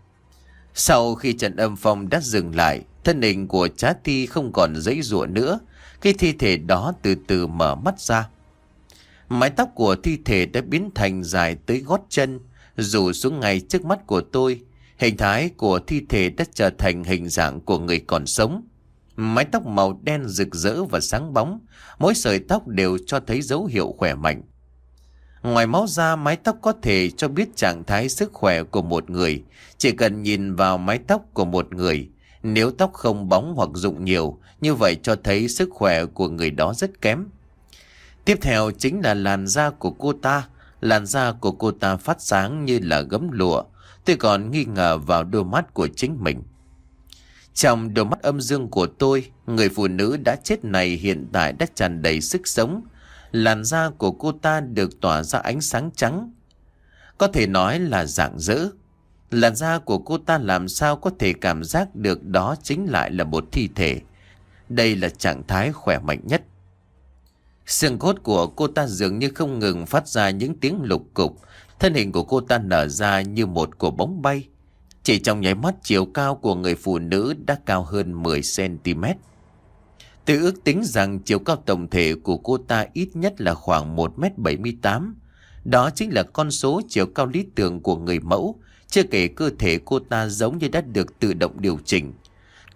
Sau khi trận âm phong đã dừng lại, thân hình của Trá Thi không còn giãy giụa nữa. Cái thi thể đó từ từ mở mắt ra. Mái tóc của thi thể đã biến thành dài tới gót chân, rủ xuống ngay trước mắt của tôi. Hình thái của thi thể đã trở thành hình dạng của người còn sống. Mái tóc màu đen rực rỡ và sáng bóng, mỗi sợi tóc đều cho thấy dấu hiệu khỏe mạnh. Ngoài máu ra, mái tóc có thể cho biết trạng thái sức khỏe của một người. Chỉ cần nhìn vào mái tóc của một người, nếu tóc không bóng hoặc rụng nhiều, như vậy cho thấy sức khỏe của người đó rất kém. Tiếp theo chính là làn da của cô ta. Làn da của cô ta phát sáng như là gấm lụa. Tôi còn nghi ngờ vào đôi mắt của chính mình. Trong đôi mắt âm dương của tôi, người phụ nữ đã chết này hiện tại đã tràn đầy sức sống. Làn da của cô ta được tỏa ra ánh sáng trắng, có thể nói là rạng rỡ. Làn da của cô ta làm sao có thể cảm giác được đó chính lại là một thi thể. Đây là trạng thái khỏe mạnh nhất. Xương cốt của cô ta dường như không ngừng phát ra những tiếng lục cục. Thân hình của cô ta nở ra như một quả bóng bay. Chỉ trong nháy mắt, chiều cao của người phụ nữ đã cao hơn mười xăng ti mét. Tôi ước tính rằng chiều cao tổng thể của cô ta ít nhất là khoảng một mét bảy mươi tám. Đó chính là con số chiều cao lý tưởng của người mẫu. Chưa kể cơ thể cô ta giống như đã được tự động điều chỉnh.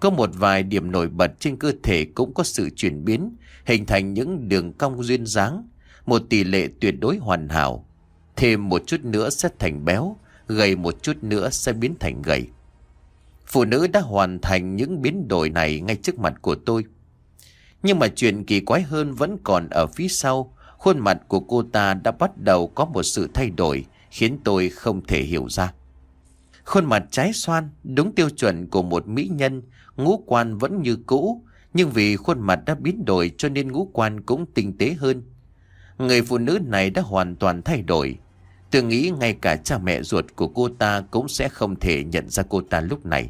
Có một vài điểm nổi bật trên cơ thể cũng có sự chuyển biến, hình thành những đường cong duyên dáng, một tỷ lệ tuyệt đối hoàn hảo. Thêm một chút nữa sẽ thành béo, gầy một chút nữa sẽ biến thành gầy. Phụ nữ đã hoàn thành những biến đổi này ngay trước mặt của tôi. Nhưng mà chuyện kỳ quái hơn vẫn còn ở phía sau. Khuôn mặt của cô ta đã bắt đầu có một sự thay đổi khiến tôi không thể hiểu ra. Khuôn mặt trái xoan, đúng tiêu chuẩn của một mỹ nhân, ngũ quan vẫn như cũ, nhưng vì khuôn mặt đã biến đổi cho nên ngũ quan cũng tinh tế hơn. Người phụ nữ này đã hoàn toàn thay đổi. Tôi nghĩ ngay cả cha mẹ ruột của cô ta cũng sẽ không thể nhận ra cô ta lúc này.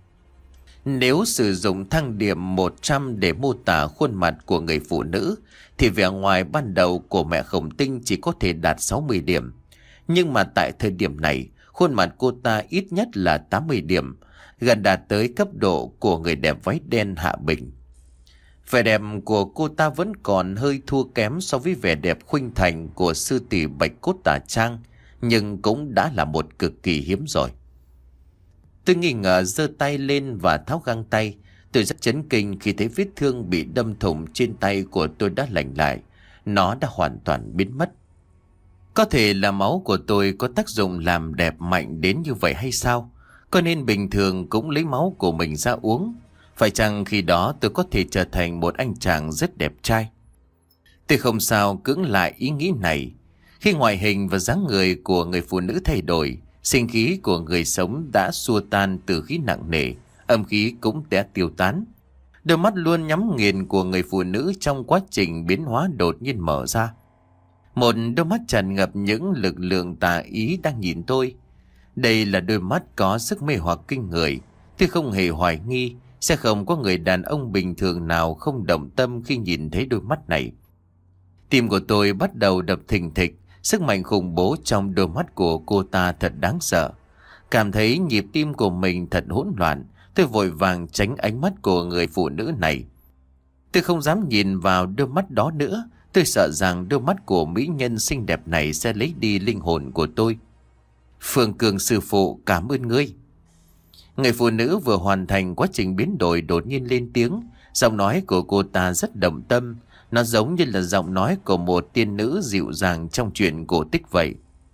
Nếu sử dụng thang điểm một trăm để mô tả khuôn mặt của người phụ nữ, thì vẻ ngoài ban đầu của mẹ Khổng Tinh chỉ có thể đạt sáu mươi điểm. Nhưng mà tại thời điểm này, khuôn mặt cô ta ít nhất là tám mươi điểm, gần đạt tới cấp độ của người đẹp váy đen Hạ Bình. Vẻ đẹp của cô ta vẫn còn hơi thua kém so với vẻ đẹp khuynh thành của sư tỷ Bạch Cốt Tà Trang, nhưng cũng đã là một cực kỳ hiếm rồi. Tôi nghi ngờ giơ tay lên và tháo găng tay. Tôi rất chấn kinh khi thấy vết thương bị đâm thủng trên tay của tôi đã lành lại. Nó đã hoàn toàn biến mất. Có thể là máu của tôi có tác dụng làm đẹp mạnh đến như vậy hay sao? Có nên bình thường cũng lấy máu của mình ra uống? Phải chăng khi đó tôi có thể trở thành một anh chàng rất đẹp trai? Tôi không sao cưỡng lại ý nghĩ này. Khi ngoại hình và dáng người của người phụ nữ thay đổi, sinh khí của người sống đã xua tan từ khí nặng nề, âm khí cũng đã tiêu tán. Đôi mắt luôn nhắm nghiền của người phụ nữ trong quá trình biến hóa đột nhiên mở ra. Một đôi mắt tràn ngập những lực lượng tà ý đang nhìn tôi. Đây là đôi mắt có sức mê hoặc kinh người. Tôi không hề hoài nghi sẽ không có người đàn ông bình thường nào không động tâm khi nhìn thấy đôi mắt này. Tim của tôi bắt đầu đập thình thịch. Sức mạnh khủng bố trong đôi mắt của cô ta thật đáng sợ. Cảm thấy nhịp tim của mình thật hỗn loạn, tôi vội vàng tránh ánh mắt của người phụ nữ này. Tôi không dám nhìn vào đôi mắt đó nữa. Tôi sợ rằng đôi mắt của mỹ nhân xinh đẹp này sẽ lấy đi linh hồn của tôi. Phương Cường sư phụ, cảm ơn ngươi. Người phụ nữ vừa hoàn thành quá trình biến đổi đột nhiên lên tiếng. Giọng nói của cô ta rất đậm tâm. Nó giống như là giọng nói của một tiên nữ dịu dàng trong chuyện cổ tích vậy.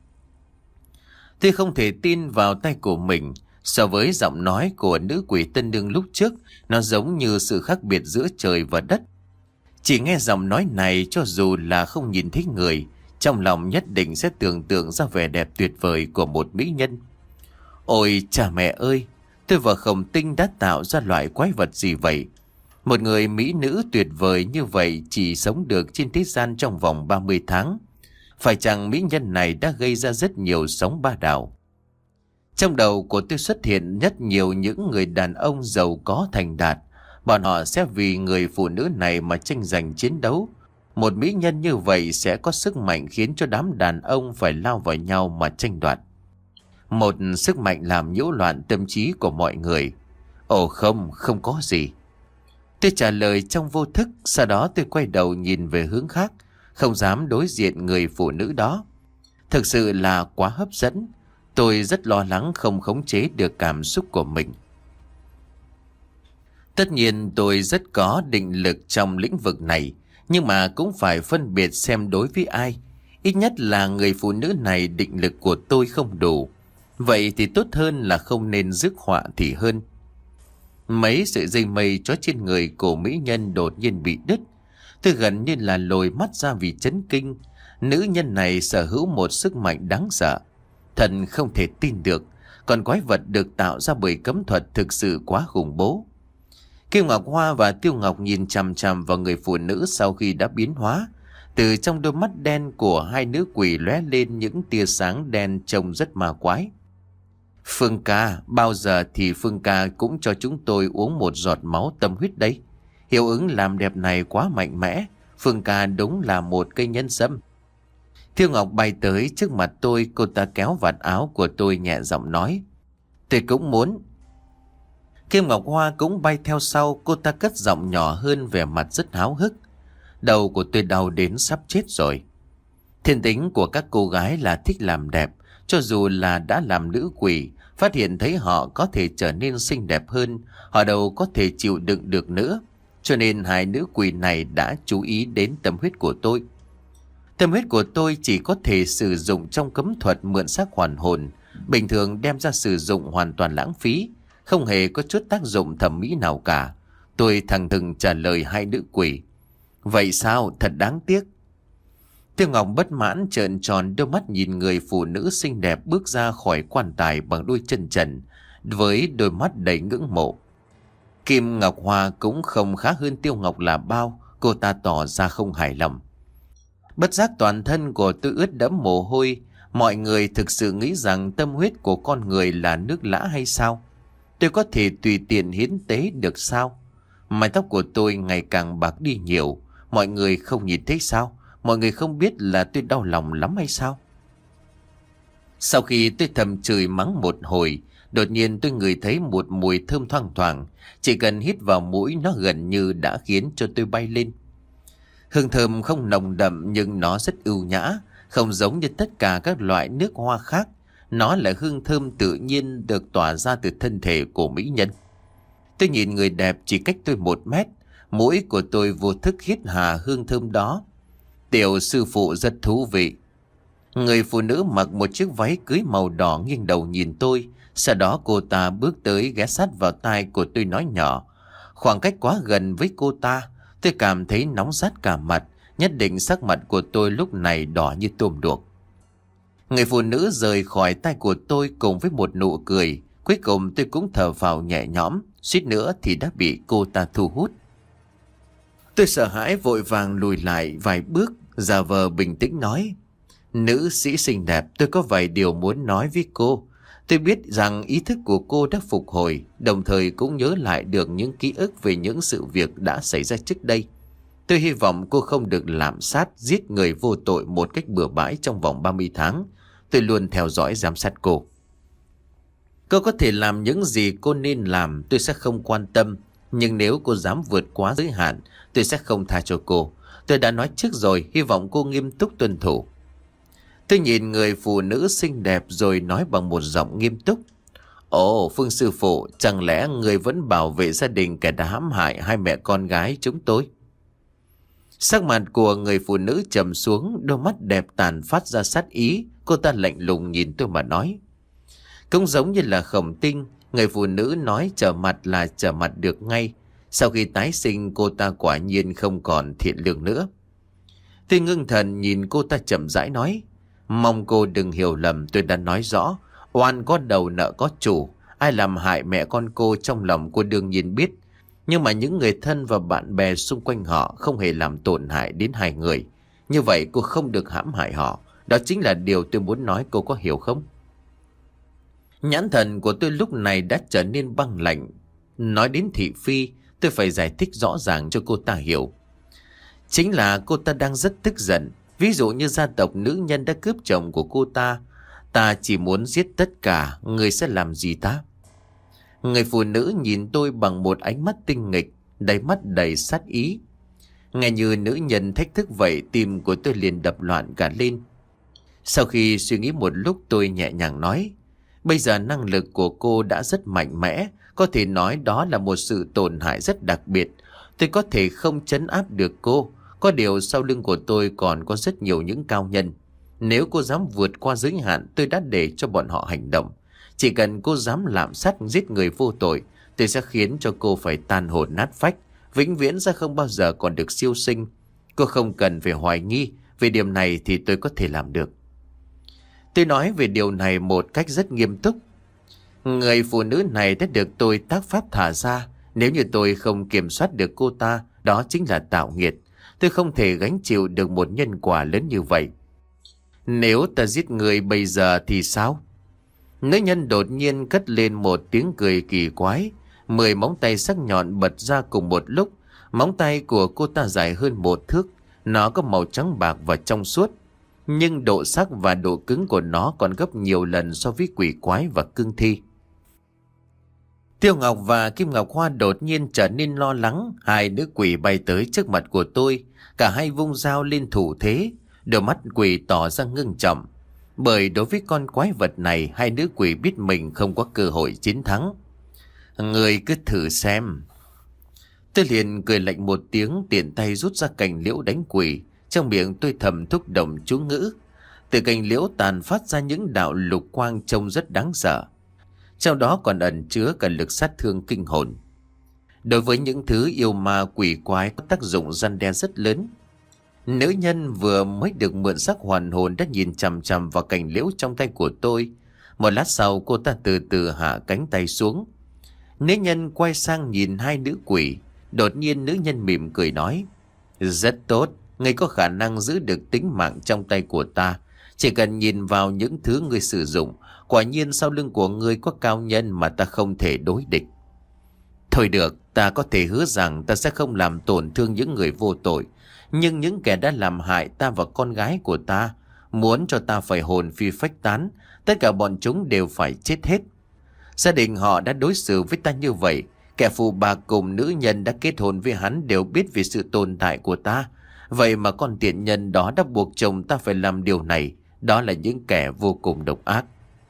Tôi không thể tin vào tay của mình. So với giọng nói của nữ quỷ tân nương lúc trước, nó giống như sự khác biệt giữa trời và đất. Chỉ nghe giọng nói này, cho dù là không nhìn thấy người, trong lòng nhất định sẽ tưởng tượng ra vẻ đẹp tuyệt vời của một mỹ nhân. Ôi cha mẹ ơi, tôi và Khổng Tinh đã tạo ra loại quái vật gì vậy? Một người mỹ nữ tuyệt vời như vậy chỉ sống được trên thế gian trong vòng ba mươi tháng. Phải chăng mỹ nhân này đã gây ra rất nhiều sóng ba đảo? Trong đầu của tôi xuất hiện rất nhiều những người đàn ông giàu có thành đạt. Bọn họ sẽ vì người phụ nữ này mà tranh giành chiến đấu. Một mỹ nhân như vậy sẽ có sức mạnh khiến cho đám đàn ông phải lao vào nhau mà tranh đoạt. Một sức mạnh làm nhiễu loạn tâm trí của mọi người. Ồ không, không có gì. Tôi trả lời trong vô thức, sau đó tôi quay đầu nhìn về hướng khác, không dám đối diện người phụ nữ đó. Thực sự là quá hấp dẫn, tôi rất lo lắng không khống chế được cảm xúc của mình. Tất nhiên tôi rất có định lực trong lĩnh vực này, nhưng mà cũng phải phân biệt xem đối với ai. Ít nhất là người phụ nữ này định lực của tôi không đủ. Vậy thì tốt hơn là không nên rước họa thì hơn. Mấy sợi dây mây trói trên người của mỹ nhân đột nhiên bị đứt. Tôi gần như là lồi mắt ra vì chấn kinh. Nữ nhân này sở hữu một sức mạnh đáng sợ. Thần không thể tin được. Còn quái vật được tạo ra bởi cấm thuật thực sự quá khủng bố. Kim Ngọc Hoa và Tiêu Ngọc nhìn chằm chằm vào người phụ nữ sau khi đã biến hóa. Từ trong đôi mắt đen của hai nữ quỷ lóe lên những tia sáng đen trông rất ma quái. Phương ca, bao giờ thì Phương ca cũng cho chúng tôi uống một giọt máu tâm huyết đấy. Hiệu ứng làm đẹp này quá mạnh mẽ. Phương ca đúng là một cây nhân sâm. Tiêu Ngọc bay tới trước mặt tôi, cô ta kéo vạt áo của tôi nhẹ giọng nói. Tôi cũng muốn. Kim Ngọc Hoa cũng bay theo sau, cô ta cất giọng nhỏ hơn, vẻ mặt rất háo hức. Đầu của tôi đau đến sắp chết rồi. Thiên tính của các cô gái là thích làm đẹp, cho dù là đã làm nữ quỷ, Phát hiện thấy họ có thể trở nên xinh đẹp hơn, họ đâu có thể chịu đựng được nữa. Cho nên hai nữ quỷ này đã chú ý đến tâm huyết của tôi. Tâm huyết của tôi chỉ có thể sử dụng trong cấm thuật mượn xác hoàn hồn. Bình thường đem ra sử dụng hoàn toàn lãng phí, không hề có chút tác dụng thẩm mỹ nào cả. Tôi thẳng thừng trả lời hai nữ quỷ. Vậy sao? Thật đáng tiếc. Tiêu Ngọc bất mãn trợn tròn đôi mắt nhìn người phụ nữ xinh đẹp bước ra khỏi quan tài bằng đôi chân trần, với đôi mắt đầy ngưỡng mộ. Kim Ngọc Hoa cũng không khá hơn Tiêu Ngọc là bao, cô ta tỏ ra không hài lòng. Bất giác toàn thân của tôi ướt đẫm mồ hôi. Mọi người thực sự nghĩ rằng tâm huyết của con người là nước lã hay sao? Tôi có thể tùy tiện hiến tế được sao? Mái tóc của tôi ngày càng bạc đi nhiều. Mọi người không nhìn thấy sao? Mọi người không biết là tôi đau lòng lắm hay sao? Sau khi tôi thầm chửi mắng một hồi, đột nhiên tôi ngửi thấy một mùi thơm thoang thoảng. Chỉ cần hít vào mũi nó gần như đã khiến cho tôi bay lên. Hương thơm không nồng đậm nhưng nó rất ưu nhã, không giống như tất cả các loại nước hoa khác. Nó là hương thơm tự nhiên được tỏa ra từ thân thể của mỹ nhân. Tôi nhìn người đẹp chỉ cách tôi một mét, mũi của tôi vô thức hít hà hương thơm đó. Tiểu sư phụ rất thú vị. Người phụ nữ mặc một chiếc váy cưới màu đỏ nghiêng đầu nhìn tôi. Sau đó cô ta bước tới ghé sát vào tai của tôi nói nhỏ. Khoảng cách quá gần với cô ta, tôi cảm thấy nóng rát cả mặt. Nhất định sắc mặt của tôi lúc này đỏ như tôm đuộc. Người phụ nữ rời khỏi tay của tôi cùng với một nụ cười. Cuối cùng tôi cũng thở vào nhẹ nhõm, suýt nữa thì đã bị cô ta thu hút. Tôi sợ hãi vội vàng lùi lại vài bước, giả vờ bình tĩnh nói. Nữ sĩ xinh đẹp, tôi có vài điều muốn nói với cô. Tôi biết rằng ý thức của cô đã phục hồi, đồng thời cũng nhớ lại được những ký ức về những sự việc đã xảy ra trước đây. Tôi hy vọng cô không được lạm sát, giết người vô tội một cách bừa bãi trong vòng ba mươi tháng. Tôi luôn theo dõi giám sát cô. Cô có thể làm những gì cô nên làm, tôi sẽ không quan tâm. Nhưng nếu cô dám vượt quá giới hạn, tôi sẽ không tha cho cô. Tôi đã nói trước rồi, hy vọng cô nghiêm túc tuân thủ. Tôi nhìn người phụ nữ xinh đẹp rồi nói bằng một giọng nghiêm túc. Ồ, Phương sư phụ, chẳng lẽ người vẫn bảo vệ gia đình kẻ đã hãm hại hai mẹ con gái chúng tôi? Sắc mặt của người phụ nữ trầm xuống, đôi mắt đẹp tàn phát ra sát ý. Cô ta lạnh lùng nhìn tôi mà nói. Cũng giống như là Khổng Tinh, người phụ nữ nói trở mặt là trở mặt được ngay. Sau khi tái sinh, cô ta quả nhiên không còn thiện lương nữa. Tôi ngưng thần nhìn cô ta chậm rãi nói. Mong cô đừng hiểu lầm, tôi đã nói rõ. Oan có đầu nợ có chủ. Ai làm hại mẹ con cô trong lòng cô đương nhiên biết. Nhưng mà những người thân và bạn bè xung quanh họ không hề làm tổn hại đến hai người. Như vậy cô không được hãm hại họ. Đó chính là điều tôi muốn nói, cô có hiểu không? Nhãn thần của tôi lúc này đã trở nên băng lạnh. Nói đến thị phi, tôi phải giải thích rõ ràng cho cô ta hiểu. Chính là cô ta đang rất tức giận. Ví dụ như gia tộc nữ nhân đã cướp chồng của cô ta. Ta chỉ muốn giết tất cả, người sẽ làm gì ta? Người phụ nữ nhìn tôi bằng một ánh mắt tinh nghịch, đáy mắt đầy sát ý. Nghe như nữ nhân thách thức vậy, tim của tôi liền đập loạn cả lên. Sau khi suy nghĩ một lúc, tôi nhẹ nhàng nói. Bây giờ năng lực của cô đã rất mạnh mẽ, có thể nói đó là một sự tổn hại rất đặc biệt. Tôi có thể không trấn áp được cô, có điều sau lưng của tôi còn có rất nhiều những cao nhân. Nếu cô dám vượt qua giới hạn, tôi đã để cho bọn họ hành động. Chỉ cần cô dám lạm sát giết người vô tội, tôi sẽ khiến cho cô phải tan hồn nát phách, vĩnh viễn sẽ không bao giờ còn được siêu sinh. Cô không cần phải hoài nghi, về điểm này thì tôi có thể làm được. Tôi nói về điều này một cách rất nghiêm túc. Người phụ nữ này đã được tôi tác pháp thả ra. Nếu như tôi không kiểm soát được cô ta, đó chính là tạo nghiệt. Tôi không thể gánh chịu được một nhân quả lớn như vậy. Nếu ta giết người bây giờ thì sao? Nữ nhân đột nhiên cất lên một tiếng cười kỳ quái. Mười móng tay sắc nhọn bật ra cùng một lúc. Móng tay của cô ta dài hơn một thước. Nó có màu trắng bạc và trong suốt. Nhưng độ sắc và độ cứng của nó còn gấp nhiều lần so với quỷ quái và cương thi. Tiêu Ngọc và Kim Ngọc Hoa đột nhiên trở nên lo lắng. Hai nữ quỷ bay tới trước mặt của tôi. Cả hai vung dao lên thủ thế. Đôi mắt quỷ tỏ ra ngưng trọng. Bởi đối với con quái vật này, hai nữ quỷ biết mình không có cơ hội chiến thắng. Người cứ thử xem. Tôi liền cười lạnh một tiếng, tiện tay rút ra cành liễu đánh quỷ. Trong miệng tôi thầm thúc động chú ngữ. Từ cành liễu tàn phát ra những đạo lục quang trông rất đáng sợ. Trong đó còn ẩn chứa cả lực sát thương kinh hồn. Đối với những thứ yêu ma quỷ quái có tác dụng răn đe rất lớn. Nữ nhân vừa mới được mượn sắc hoàn hồn đã nhìn chằm chằm vào cành liễu trong tay của tôi. Một lát sau cô ta từ từ hạ cánh tay xuống. Nữ nhân quay sang nhìn hai nữ quỷ. Đột nhiên nữ nhân mỉm cười nói: Rất tốt, ngươi có khả năng giữ được tính mạng trong tay của ta. Chỉ cần nhìn vào những thứ ngươi sử dụng, quả nhiên sau lưng của ngươi có cao nhân mà ta không thể đối địch. Thôi được, ta có thể hứa rằng ta sẽ không làm tổn thương những người vô tội. Nhưng những kẻ đã làm hại ta và con gái của ta, muốn cho ta phải hồn phi phách tán, tất cả bọn chúng đều phải chết hết. Gia đình họ đã đối xử với ta như vậy. Kẻ phụ bạc cùng nữ nhân đã kết hôn với hắn đều biết về sự tồn tại của ta. Vậy mà con tiện nhân đó đã buộc chồng ta phải làm điều này. Đó là những kẻ vô cùng độc ác.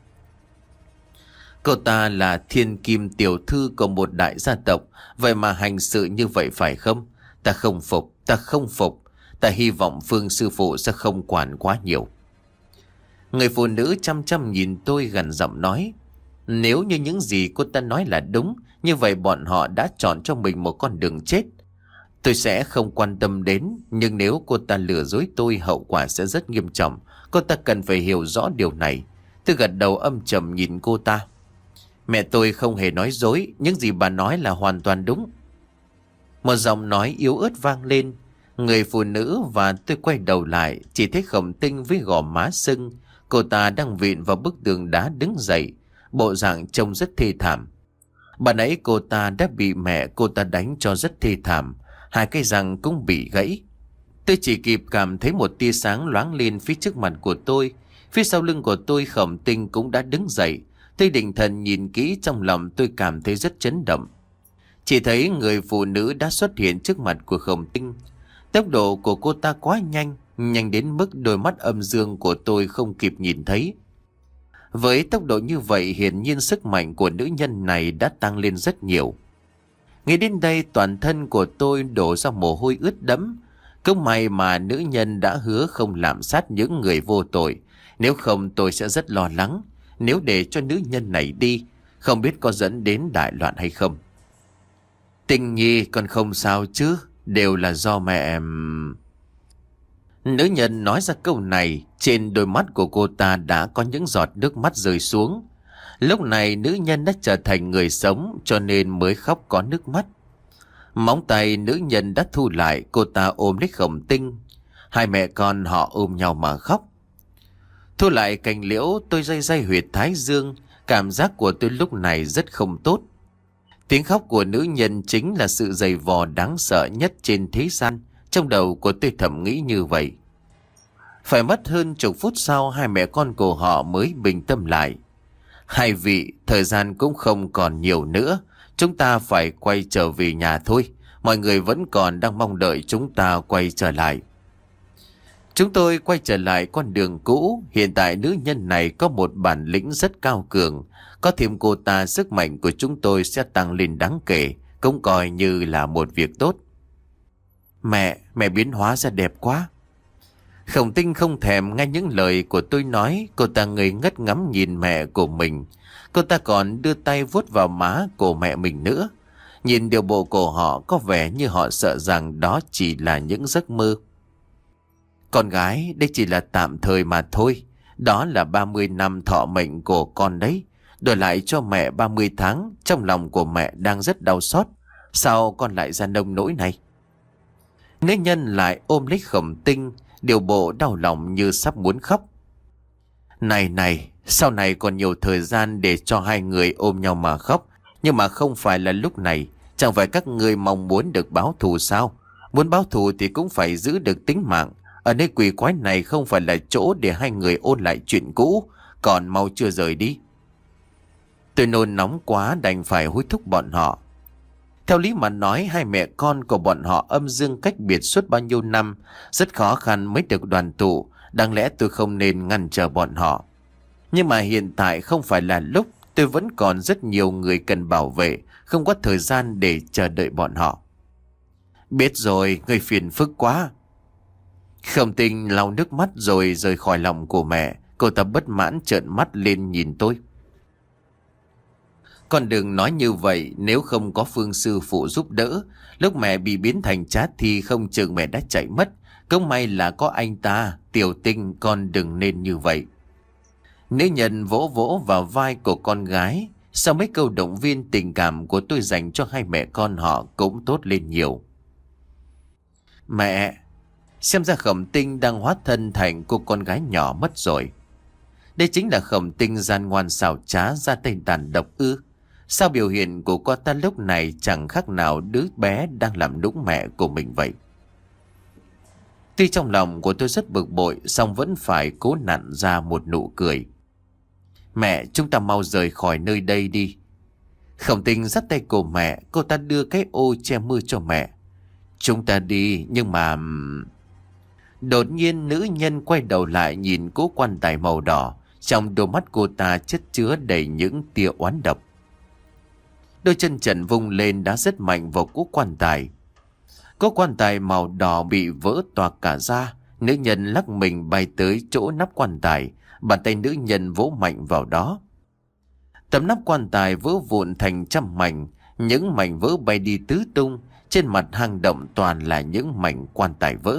Cô ta là thiên kim tiểu thư của một đại gia tộc, vậy mà hành sự như vậy phải không? Ta không phục, ta không phục. Ta hy vọng Phương sư phụ sẽ không quản quá nhiều. Người phụ nữ chăm chăm nhìn tôi gằn giọng nói: Nếu như những gì cô ta nói là đúng, như vậy bọn họ đã chọn cho mình một con đường chết. Tôi sẽ không quan tâm đến, nhưng nếu cô ta lừa dối tôi, hậu quả sẽ rất nghiêm trọng. Cô ta cần phải hiểu rõ điều này. Tôi gật đầu âm trầm nhìn cô ta. Mẹ tôi không hề nói dối, những gì bà nói là hoàn toàn đúng. Một giọng nói yếu ớt vang lên. Người phụ nữ và tôi quay đầu lại, chỉ thấy Khổng Tinh với gò má sưng. Cô ta đang vịn vào bức tường đá đứng dậy, bộ dạng trông rất thê thảm. Bà nãy cô ta đã bị mẹ cô ta đánh cho rất thê thảm, hai cái răng cũng bị gãy. Tôi chỉ kịp cảm thấy một tia sáng loáng lên phía trước mặt của tôi. Phía sau lưng của tôi Khổng Tinh cũng đã đứng dậy. Tôi định thần nhìn kỹ, trong lòng tôi cảm thấy rất chấn động. Chỉ thấy người phụ nữ đã xuất hiện trước mặt của Khổng Tinh. Tốc độ của cô ta quá nhanh, nhanh đến mức đôi mắt âm dương của tôi không kịp nhìn thấy. Với tốc độ như vậy, hiển nhiên sức mạnh của nữ nhân này đã tăng lên rất nhiều. Nghĩ đến đây, toàn thân của tôi đổ ra mồ hôi ướt đẫm. Cũng may mà nữ nhân đã hứa không lạm sát những người vô tội. Nếu không tôi sẽ rất lo lắng. Nếu để cho nữ nhân này đi, không biết có dẫn đến đại loạn hay không. Tinh Nhi, con không sao chứ? Đều là do mẹ em. Nữ nhân nói ra câu này, trên đôi mắt của cô ta đã có những giọt nước mắt rơi xuống. Lúc này nữ nhân đã trở thành người sống, cho nên mới khóc có nước mắt. Móng tay nữ nhân đã thu lại, cô ta ôm lấy Khổng Tinh. Hai mẹ con họ ôm nhau mà khóc. Thu lại cành liễu, tôi day day huyệt thái dương. Cảm giác của tôi lúc này rất không tốt. Tiếng khóc của nữ nhân chính là sự giày vò đáng sợ nhất trên thế gian. Trong đầu của tôi thầm nghĩ như vậy. Phải mất hơn chục phút sau, hai mẹ con của họ mới bình tâm lại. Hai vị, thời gian cũng không còn nhiều nữa. Chúng ta phải quay trở về nhà thôi. Mọi người vẫn còn đang mong đợi chúng ta quay trở lại. Chúng tôi quay trở lại con đường cũ. Hiện tại nữ nhân này có một bản lĩnh rất cao cường. Có thêm cô ta, sức mạnh của chúng tôi sẽ tăng lên đáng kể. Cũng coi như là một việc tốt. Mẹ, mẹ biến hóa ra đẹp quá. Khổng Tinh không thèm nghe những lời của tôi nói. Cô ta ngây ngất ngắm nhìn mẹ của mình. Cô ta còn đưa tay vuốt vào má của mẹ mình nữa. Nhìn điều bộ của họ có vẻ như họ sợ rằng đó chỉ là những giấc mơ. Con gái, đây chỉ là tạm thời mà thôi. Đó là ba mươi năm thọ mệnh của con đấy. Đổi lại cho mẹ ba mươi tháng. Trong lòng của mẹ đang rất đau xót. Sao con lại ra nông nỗi này? Nữ nhân lại ôm lấy Khổng Tinh, điều bộ đau lòng như sắp muốn khóc. Này này, sau này còn nhiều thời gian để cho hai người ôm nhau mà khóc. Nhưng mà không phải là lúc này. Chẳng phải các người mong muốn được báo thù sao? Muốn báo thù thì cũng phải giữ được tính mạng. Ở nơi quỷ quái này không phải là chỗ để hai người ôn lại chuyện cũ. Còn mau chưa rời đi. Tôi nôn nóng quá đành phải hối thúc bọn họ. Theo lý mà nói, hai mẹ con của bọn họ âm dương cách biệt suốt bao nhiêu năm, rất khó khăn mới được đoàn tụ. Đáng lẽ tôi không nên ngăn trở bọn họ. Nhưng mà hiện tại không phải là lúc. Tôi vẫn còn rất nhiều người cần bảo vệ, không có thời gian để chờ đợi bọn họ. Biết rồi, người phiền phức quá. Khổng Tinh lau nước mắt rồi rời khỏi lòng của mẹ. Cô ta bất mãn trợn mắt lên nhìn tôi. Con đừng nói như vậy, nếu không có Phương sư phụ giúp đỡ, lúc mẹ bị biến thành chát thì không chừng mẹ đã chạy mất. Cũng may là có anh ta. Tiểu Tinh, con đừng nên như vậy. Nữ nhân vỗ vỗ vào vai của con gái. Sau mấy câu động viên, tình cảm của tôi dành cho hai mẹ con họ cũng tốt lên nhiều. Mẹ, xem ra Khổng Tinh đang hóa thân thành cô con gái nhỏ mất rồi. Đây chính là Khổng Tinh gian ngoan xảo trá, ra tay tàn độc ư? Sao biểu hiện của cô ta lúc này chẳng khác nào đứa bé đang làm nũng mẹ của mình vậy? Tuy trong lòng của tôi rất bực bội, song vẫn phải cố nặn ra một nụ cười. Mẹ, chúng ta mau rời khỏi nơi đây đi. Khổng Tinh dắt tay của mẹ, cô ta đưa cái ô che mưa cho mẹ. Chúng ta đi, nhưng mà... Đột nhiên nữ nhân quay đầu lại nhìn cố quan tài màu đỏ. Trong đôi mắt cô ta chất chứa đầy những tia oán độc. Đôi chân trần vung lên đá rất mạnh vào cố quan tài. Cố quan tài màu đỏ bị vỡ toạc cả ra. Nữ nhân lắc mình bay tới chỗ nắp quan tài. Bàn tay nữ nhân vỗ mạnh vào đó. Tấm nắp quan tài vỡ vụn thành trăm mảnh. Những mảnh vỡ bay đi tứ tung. Trên mặt hang động toàn là những mảnh quan tài vỡ.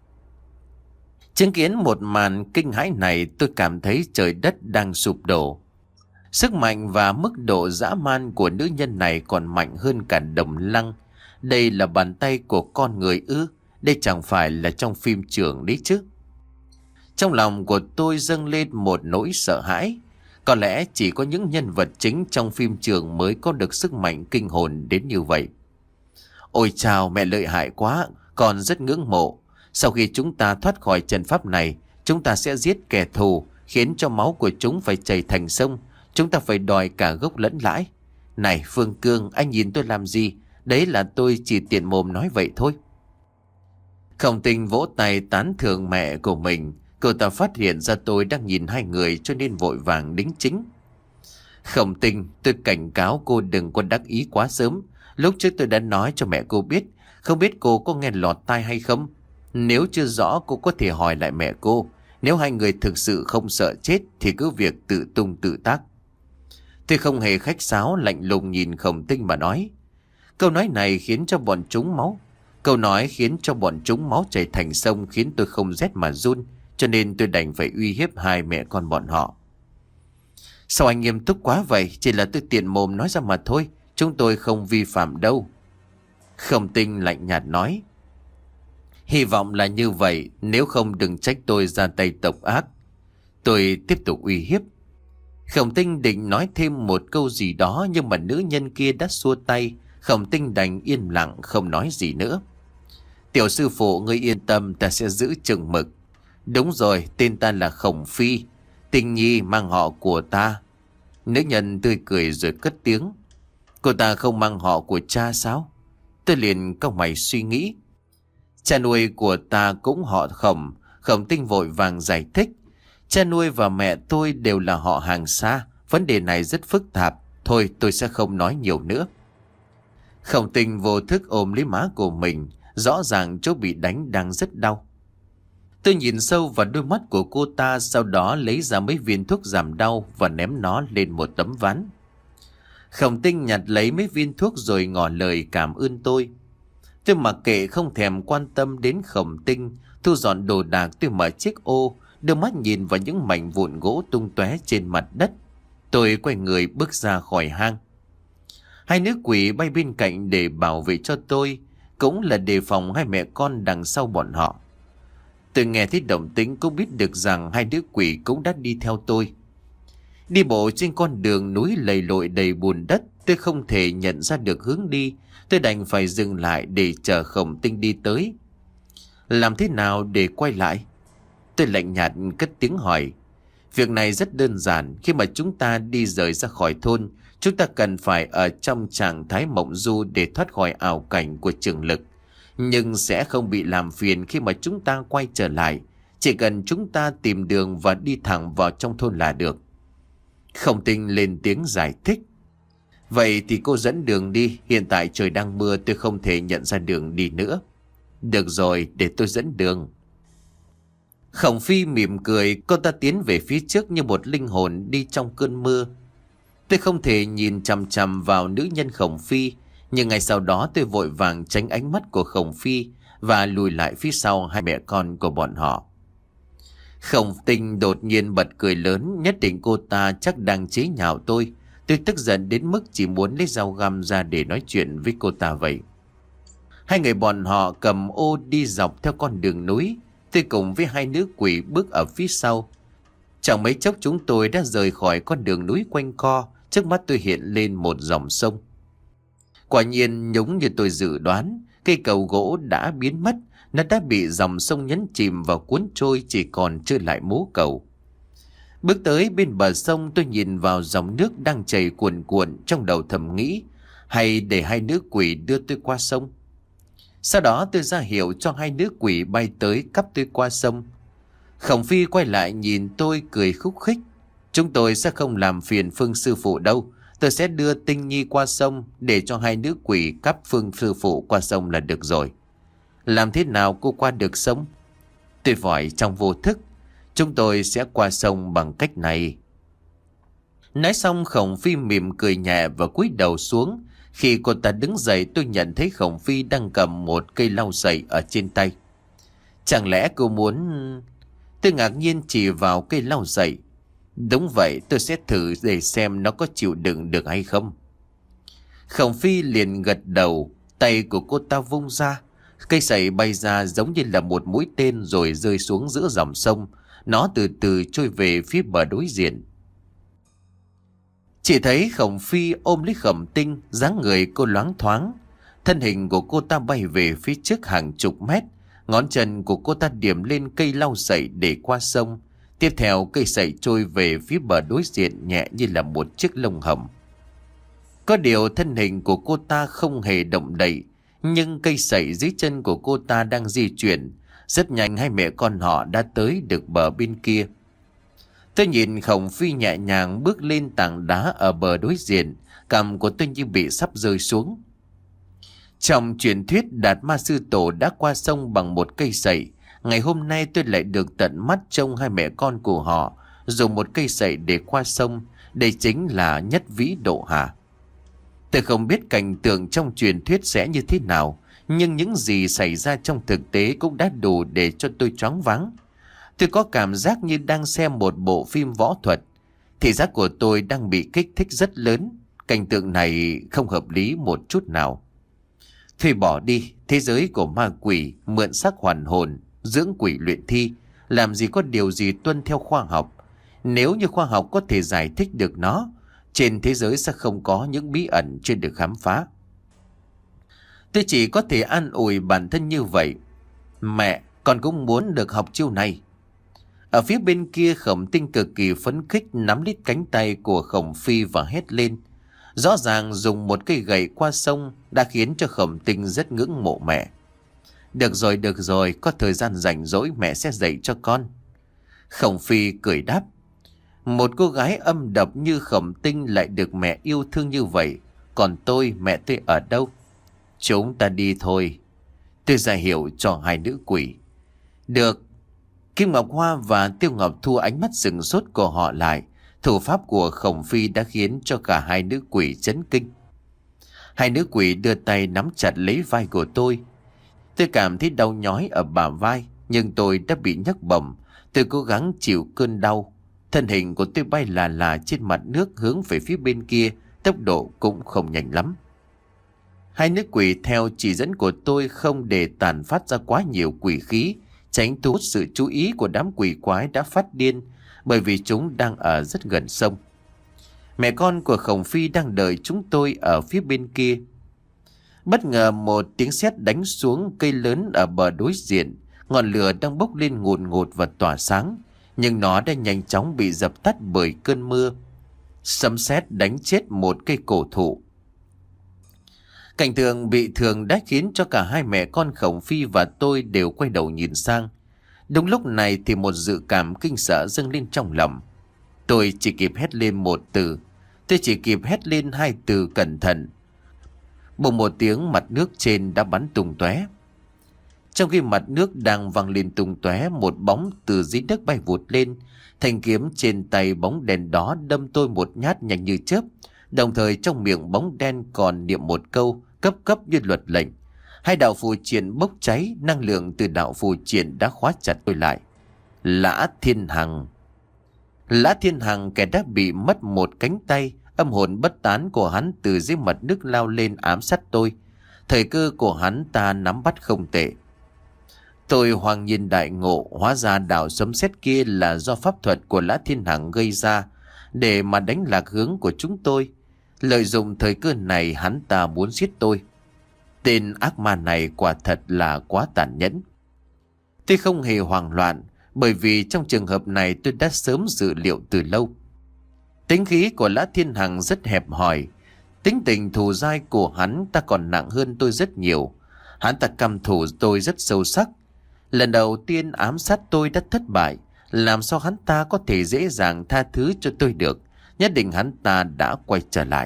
Chứng kiến một màn kinh hãi này, tôi cảm thấy trời đất đang sụp đổ. Sức mạnh và mức độ dã man của nữ nhân này còn mạnh hơn cả Đồng Lăng. Đây là bàn tay của con người ư? Đây chẳng phải là trong phim trường đấy chứ? Trong lòng của tôi dâng lên một nỗi sợ hãi. Có lẽ chỉ có những nhân vật chính trong phim trường mới có được sức mạnh kinh hồn đến như vậy. Ôi chào, mẹ lợi hại quá, con rất ngưỡng mộ. Sau khi chúng ta thoát khỏi trận pháp này, chúng ta sẽ giết kẻ thù, khiến cho máu của chúng phải chảy thành sông. Chúng ta phải đòi cả gốc lẫn lãi. Này Phương Cương, anh nhìn tôi làm gì? Đấy là tôi chỉ tiện mồm nói vậy thôi. Khổng Tinh vỗ tay tán thưởng mẹ của mình. Cô ta phát hiện ra tôi đang nhìn hai người cho nên vội vàng đính chính. Khổng Tinh, tôi cảnh cáo cô đừng có đắc ý quá sớm. Lúc trước tôi đã nói cho mẹ cô biết. Không biết cô có nghe lọt tai hay không? Nếu chưa rõ cô có thể hỏi lại mẹ cô. Nếu hai người thực sự không sợ chết thì cứ việc tự tung tự tác. Tôi không hề khách sáo, lạnh lùng nhìn Khổng Tinh mà nói. Câu nói này khiến cho bọn chúng máu. Câu nói khiến cho bọn chúng máu chảy thành sông, khiến tôi không rét mà run. Cho nên tôi đành phải uy hiếp hai mẹ con bọn họ. Sao anh nghiêm túc quá vậy? Chỉ là tôi tiện mồm nói ra mà thôi. Chúng tôi không vi phạm đâu. Khổng Tinh lạnh nhạt nói. Hy vọng là như vậy, nếu không đừng trách tôi ra tay độc ác. Tôi tiếp tục uy hiếp. Khổng Tinh định nói thêm một câu gì đó, nhưng mà nữ nhân kia đã xua tay. Khổng Tinh đành yên lặng không nói gì nữa. Tiểu sư phụ, ngươi yên tâm, ta sẽ giữ chừng mực. Đúng rồi, tên ta là Khổng Phi, Tinh Nhi mang họ của ta. Nữ nhân tươi cười rồi cất tiếng. Cô ta không mang họ của cha sao? Tôi liền cau mày suy nghĩ. Cha nuôi của ta cũng họ Khổng. Khổng Tinh vội vàng giải thích. Cha nuôi và mẹ tôi đều là họ hàng xa. Vấn đề này rất phức tạp. Thôi tôi sẽ không nói nhiều nữa. Khổng Tinh vô thức ôm lấy má của mình. Rõ ràng chỗ bị đánh đang rất đau. Tôi nhìn sâu vào đôi mắt của cô ta. Sau đó lấy ra mấy viên thuốc giảm đau và ném nó lên một tấm ván. Khổng Tinh nhặt lấy mấy viên thuốc rồi ngỏ lời cảm ơn tôi. Tôi mặc kệ, không thèm quan tâm đến Khổng Tinh. Thu dọn đồ đạc, tôi mở chiếc ô, đưa mắt nhìn vào những mảnh vụn gỗ tung tóe trên mặt đất. Tôi quay người bước ra khỏi hang. Hai nữ quỷ bay bên cạnh để bảo vệ cho tôi, cũng là đề phòng hai mẹ con đằng sau bọn họ. Tôi nghe thấy động tĩnh cũng biết được rằng hai đứa quỷ cũng đã đi theo tôi. Đi bộ trên con đường núi lầy lội đầy bùn đất, tôi không thể nhận ra được hướng đi. Tôi đành phải dừng lại để chờ Khổng Tinh đi tới. Làm thế nào để quay lại? Tôi lạnh nhạt cất tiếng hỏi. Việc này rất đơn giản. Khi mà chúng ta đi rời ra khỏi thôn, chúng ta cần phải ở trong trạng thái mộng du để thoát khỏi ảo cảnh của trường lực. Nhưng sẽ không bị làm phiền khi mà chúng ta quay trở lại. Chỉ cần chúng ta tìm đường và đi thẳng vào trong thôn là được. Khổng Tinh lên tiếng giải thích. Vậy thì cô dẫn đường đi, hiện tại trời đang mưa tôi không thể nhận ra đường đi nữa. Được rồi, để tôi dẫn đường. Khổng Phi mỉm cười, cô ta tiến về phía trước như một linh hồn đi trong cơn mưa. Tôi không thể nhìn chằm chằm vào nữ nhân Khổng Phi, nhưng ngay sau đó tôi vội vàng tránh ánh mắt của Khổng Phi và lùi lại phía sau hai mẹ con của bọn họ. Khổng Tinh đột nhiên bật cười lớn, nhất định cô ta chắc đang chế nhạo tôi. Tôi tức giận đến mức chỉ muốn lấy dao găm ra để nói chuyện với cô ta vậy. Hai người bọn họ cầm ô đi dọc theo con đường núi. Tôi cùng với hai nữ quỷ bước ở phía sau. Chẳng mấy chốc chúng tôi đã rời khỏi con đường núi quanh co. Trước mắt tôi hiện lên một dòng sông. Quả nhiên nhúng như tôi dự đoán, cây cầu gỗ đã biến mất. Nó đã bị dòng sông nhấn chìm và cuốn trôi, chỉ còn trơ lại mố cầu. Bước tới bên bờ sông, tôi nhìn vào dòng nước đang chảy cuồn cuộn, trong đầu thầm nghĩ hay để hai nữ quỷ đưa tôi qua sông. Sau đó tôi ra hiệu cho hai nữ quỷ bay tới cắp tôi qua sông. Khổng Phi quay lại nhìn tôi cười khúc khích. Chúng tôi sẽ không làm phiền Phương sư phụ đâu. Tôi sẽ đưa Tinh Nhi qua sông để cho hai nữ quỷ cắp Phương sư phụ qua sông là được rồi. Làm thế nào cô qua được sông? Tôi hỏi trong vô thức. Chúng tôi sẽ qua sông bằng cách này. Nói xong Khổng Phi mỉm cười nhẹ và cúi đầu xuống. Khi cô ta đứng dậy tôi nhận thấy Khổng Phi đang cầm một cây lau sậy ở trên tay. Chẳng lẽ cô muốn... Tôi ngạc nhiên chỉ vào cây lau sậy. Đúng vậy, tôi sẽ thử để xem nó có chịu đựng được hay không. Khổng Phi liền gật đầu. Tay của cô ta vung ra. Cây sậy bay ra giống như là một mũi tên rồi rơi xuống giữa dòng sông. Nó từ từ trôi về phía bờ đối diện. Chỉ thấy Khổng Phi ôm lấy Khổng Tinh, dáng người cô loáng thoáng. Thân hình của cô ta bay về phía trước hàng chục mét. Ngón chân của cô ta điểm lên cây lau sậy để qua sông. Tiếp theo cây sậy trôi về phía bờ đối diện nhẹ như là một chiếc lông hồng. Có điều thân hình của cô ta không hề động đậy, nhưng cây sậy dưới chân của cô ta đang di chuyển. Rất nhanh hai mẹ con họ đã tới được bờ bên kia. Tôi nhìn Khổng Phi nhẹ nhàng bước lên tảng đá ở bờ đối diện. Cằm của tôi như bị sắp rơi xuống. Trong truyền thuyết Đạt Ma Sư Tổ đã qua sông bằng một cây sậy. Ngày hôm nay tôi lại được tận mắt trông hai mẹ con của họ dùng một cây sậy để qua sông. Đây chính là nhất vĩ độ hà. Tôi không biết cảnh tượng trong truyền thuyết sẽ như thế nào, nhưng những gì xảy ra trong thực tế cũng đã đủ để cho tôi choáng váng. Tôi có cảm giác như đang xem một bộ phim võ thuật. Thị giác của tôi đang bị kích thích rất lớn. Cảnh tượng này không hợp lý một chút nào. Thôi bỏ đi, thế giới của ma quỷ, mượn xác hoàn hồn, dưỡng quỷ luyện thi, làm gì có điều gì tuân theo khoa học. Nếu như khoa học có thể giải thích được nó, trên thế giới sẽ không có những bí ẩn chưa được khám phá. Tôi chỉ có thể an ủi bản thân như vậy. Mẹ, con cũng muốn được học chiêu này. Ở phía bên kia Khổng Tinh cực kỳ phấn khích nắm lấy cánh tay của Khổng Phi và hét lên. Rõ ràng dùng một cây gậy qua sông đã khiến cho Khổng Tinh rất ngưỡng mộ mẹ. Được rồi, được rồi, có thời gian rảnh rỗi mẹ sẽ dạy cho con. Khổng Phi cười đáp. Một cô gái âm độc như Khổng Tinh lại được mẹ yêu thương như vậy. Còn tôi, mẹ tôi ở đâu? Chúng ta đi thôi. Tôi ra hiệu cho hai nữ quỷ. Được. Kim Ngọc Hoa và Tiêu Ngọc Thu ánh mắt sừng sốt của họ lại. Thủ pháp của Khổng Phi đã khiến cho cả hai nữ quỷ chấn kinh. Hai nữ quỷ đưa tay nắm chặt lấy vai của tôi. Tôi cảm thấy đau nhói ở bả vai, nhưng tôi đã bị nhấc bổng. Tôi cố gắng chịu cơn đau. Thân hình của tôi bay là là trên mặt nước hướng về phía bên kia, tốc độ cũng không nhanh lắm. Hai nữ quỷ theo chỉ dẫn của tôi không để tàn phát ra quá nhiều quỷ khí, tránh thu hút sự chú ý của đám quỷ quái đã phát điên, bởi vì chúng đang ở rất gần sông. Mẹ con của Khổng Phi đang đợi chúng tôi ở phía bên kia. Bất ngờ một tiếng sét đánh xuống cây lớn ở bờ đối diện. Ngọn lửa đang bốc lên ngùn ngụt và tỏa sáng, nhưng nó đã nhanh chóng bị dập tắt bởi cơn mưa. Sấm sét đánh chết một cây cổ thụ. Cảnh tượng bị thương đã khiến cho cả hai mẹ con Khổng Phi và tôi đều quay đầu nhìn sang. Đúng lúc này thì một dự cảm kinh sợ dâng lên trong lòng. Tôi chỉ kịp hét lên một từ. Tôi chỉ kịp hét lên hai từ cẩn thận. Bỗng một tiếng, mặt nước trên đã bắn tung tóe. Trong khi mặt nước đang văng lên tung tóe, một bóng từ dưới đất bay vụt lên. Thanh kiếm trên tay bóng đen đó đâm tôi một nhát nhanh như chớp. Đồng thời trong miệng bóng đen còn niệm một câu cấp cấp như luật lệnh. Hai đạo phù triện bốc cháy, năng lượng từ đạo phù triện đã khóa chặt tôi lại. Lã Thiên Hằng. Lã Thiên Hằng, kẻ đã bị mất một cánh tay, âm hồn bất tán của hắn từ dưới mặt nước lao lên ám sát tôi. Thời cơ của hắn ta nắm bắt không tệ. Tôi hoàng nhiên đại ngộ, hóa ra đạo sấm sét kia là do pháp thuật của Lã Thiên Hằng gây ra để mà đánh lạc hướng của chúng tôi. Lợi dụng thời cơ này, hắn ta muốn giết tôi. Tên ác ma này quả thật là quá tàn nhẫn. Tôi không hề hoảng loạn, bởi vì trong trường hợp này tôi đã sớm dự liệu từ lâu. Tính khí của Lã Thiên Hằng rất hẹp hòi. Tính tình thù dai của hắn ta còn nặng hơn tôi rất nhiều. Hắn ta căm thù tôi rất sâu sắc. Lần đầu tiên ám sát tôi đã thất bại, làm sao hắn ta có thể dễ dàng tha thứ cho tôi được? Nhất định hắn ta đã quay trở lại.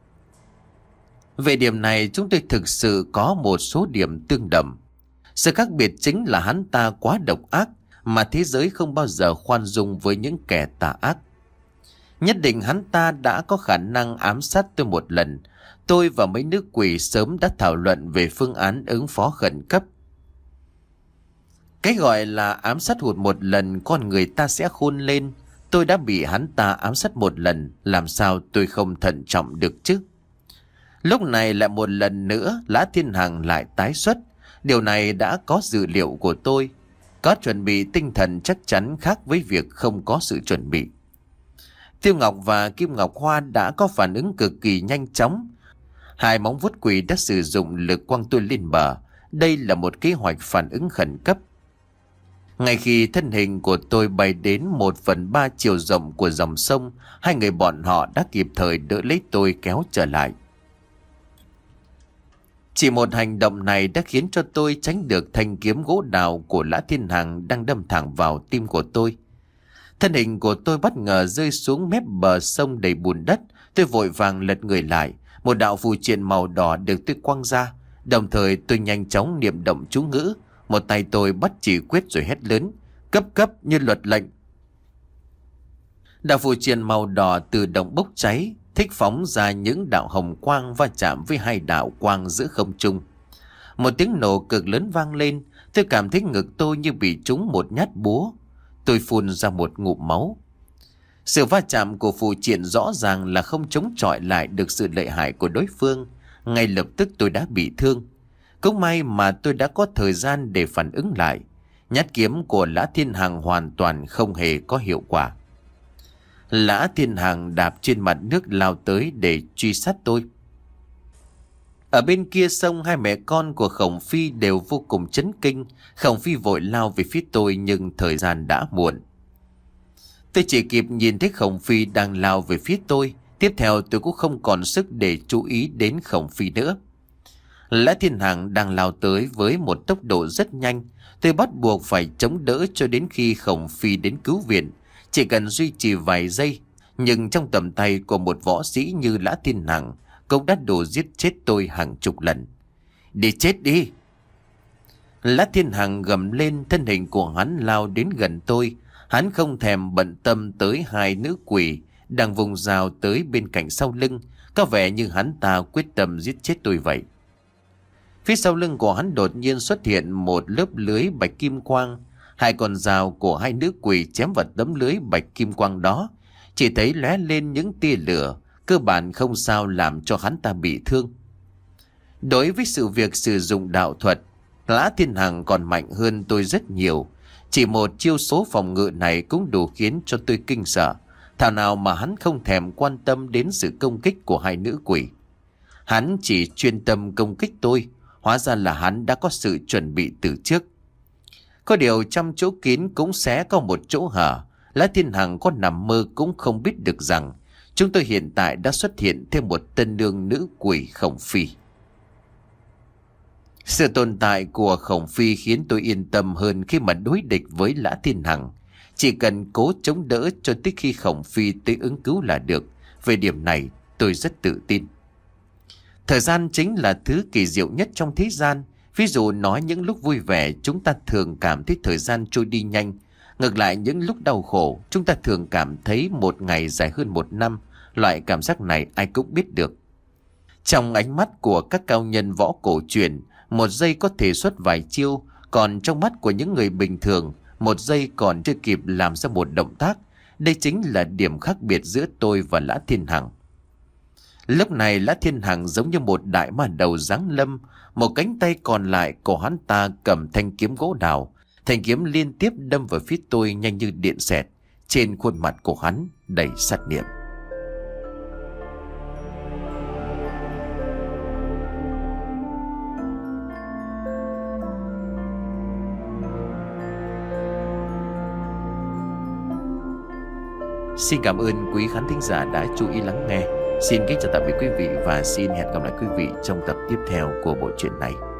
Về điểm này chúng tôi thực sự có một số điểm tương đồng. Sự khác biệt chính là hắn ta quá độc ác, mà thế giới không bao giờ khoan dung với những kẻ tà ác. Nhất định hắn ta đã có khả năng ám sát tôi một lần. Tôi và mấy nữ quỷ sớm đã thảo luận về phương án ứng phó khẩn cấp. Cái gọi là ám sát hụt một lần, con người ta sẽ khôn lên. Tôi đã bị hắn ta ám sát một lần, làm sao tôi không thận trọng được chứ? Lúc này lại một lần nữa Lã Thiên Hằng lại tái xuất. Điều này đã có dự liệu của tôi. Có chuẩn bị tinh thần chắc chắn khác với việc không có sự chuẩn bị. Tiêu Ngọc và Kim Ngọc Hoa đã có phản ứng cực kỳ nhanh chóng. Hai móng vuốt quỷ đã sử dụng lực quăng tôi lên bờ. Đây là một kế hoạch phản ứng khẩn cấp. Ngay khi thân hình của tôi bay đến một phần ba chiều rộng của dòng sông, hai người bọn họ đã kịp thời đỡ lấy tôi kéo trở lại. Chỉ một hành động này đã khiến cho tôi tránh được thanh kiếm gỗ đào của Lã Thiên Hằng đang đâm thẳng vào tim của tôi. Thân hình của tôi bất ngờ rơi xuống mép bờ sông đầy bùn đất. Tôi vội vàng lật người lại. Một đạo phù triện màu đỏ được tôi quăng ra. Đồng thời tôi nhanh chóng niệm động chú ngữ. Một tay tôi bắt chỉ quyết rồi hét lớn: cấp cấp như luật lệnh. Đạo phù triện màu đỏ tự động bốc cháy, thích phóng ra những đạo hồng quang va chạm với hai đạo quang giữa không trung. Một tiếng nổ cực lớn vang lên. Tôi cảm thấy ngực tôi như bị trúng một nhát búa. Tôi phun ra một ngụm máu. Sự va chạm của phù triện rõ ràng là không chống chọi lại được sự lợi hại của đối phương. Ngay lập tức tôi đã bị thương. Cũng may mà tôi đã có thời gian để phản ứng lại. Nhát kiếm của Lã Thiên Hằng hoàn toàn không hề có hiệu quả. Lã Thiên Hằng đạp trên mặt nước lao tới để truy sát tôi. Ở bên kia sông, hai mẹ con của Khổng Phi đều vô cùng chấn kinh. Khổng Phi vội lao về phía tôi nhưng thời gian đã muộn. Tôi chỉ kịp nhìn thấy Khổng Phi đang lao về phía tôi. Tiếp theo tôi cũng không còn sức để chú ý đến Khổng Phi nữa. Lã Thiên Hằng đang lao tới với một tốc độ rất nhanh. Tôi bắt buộc phải chống đỡ cho đến khi Khổng Phi đến cứu viện. Chỉ cần duy trì vài giây, nhưng trong tầm tay của một võ sĩ như Lã Thiên Hằng cũng đã đủ giết chết tôi hàng chục lần. Đi chết đi! Lã Thiên Hằng gầm lên, thân hình của hắn lao đến gần tôi. Hắn không thèm bận tâm tới hai nữ quỷ đang vùng rào tới bên cạnh sau lưng. Có vẻ như hắn ta quyết tâm giết chết tôi vậy. Phía sau lưng của hắn đột nhiên xuất hiện một lớp lưới bạch kim quang. Hai con dao của hai nữ quỷ chém vào tấm lưới bạch kim quang đó. Chỉ thấy lóe lên những tia lửa. Cơ bản không sao làm cho hắn ta bị thương. Đối với sự việc sử dụng đạo thuật, Lã Thiên Hằng còn mạnh hơn tôi rất nhiều. Chỉ một chiêu số phòng ngự này cũng đủ khiến cho tôi kinh sợ. Thảo nào mà hắn không thèm quan tâm đến sự công kích của hai nữ quỷ. Hắn chỉ chuyên tâm công kích tôi. Hóa ra là hắn đã có sự chuẩn bị từ trước. Có điều trong chỗ kín cũng sẽ có một chỗ hở. Lã Thiên Hằng có nằm mơ cũng không biết được rằng chúng tôi hiện tại đã xuất hiện thêm một tân nương nữ quỷ Khổng Phi. Sự tồn tại của Khổng Phi khiến tôi yên tâm hơn khi mà đối địch với Lã Thiên Hằng. Chỉ cần cố chống đỡ cho tới khi Khổng Phi tới ứng cứu là được. Về điểm này tôi rất tự tin. Thời gian chính là thứ kỳ diệu nhất trong thế gian. Ví dụ nói những lúc vui vẻ chúng ta thường cảm thấy thời gian trôi đi nhanh. Ngược lại những lúc đau khổ chúng ta thường cảm thấy một ngày dài hơn một năm. Loại cảm giác này ai cũng biết được. Trong ánh mắt của các cao nhân võ cổ truyền, một giây có thể xuất vài chiêu. Còn trong mắt của những người bình thường, một giây còn chưa kịp làm ra một động tác. Đây chính là điểm khác biệt giữa tôi và Lã Thiên Hằng. Lúc này Lã Thiên Hằng giống như một đại ma đầu giáng lâm. Một cánh tay còn lại của hắn ta cầm thanh kiếm gỗ đào. Thanh kiếm liên tiếp đâm vào phía tôi nhanh như điện xẹt. Trên khuôn mặt của hắn đầy sát niệm. Xin cảm ơn quý khán thính giả đã chú ý lắng nghe. Xin kính chào tạm biệt quý vị và xin hẹn gặp lại quý vị trong tập tiếp theo của bộ truyện này.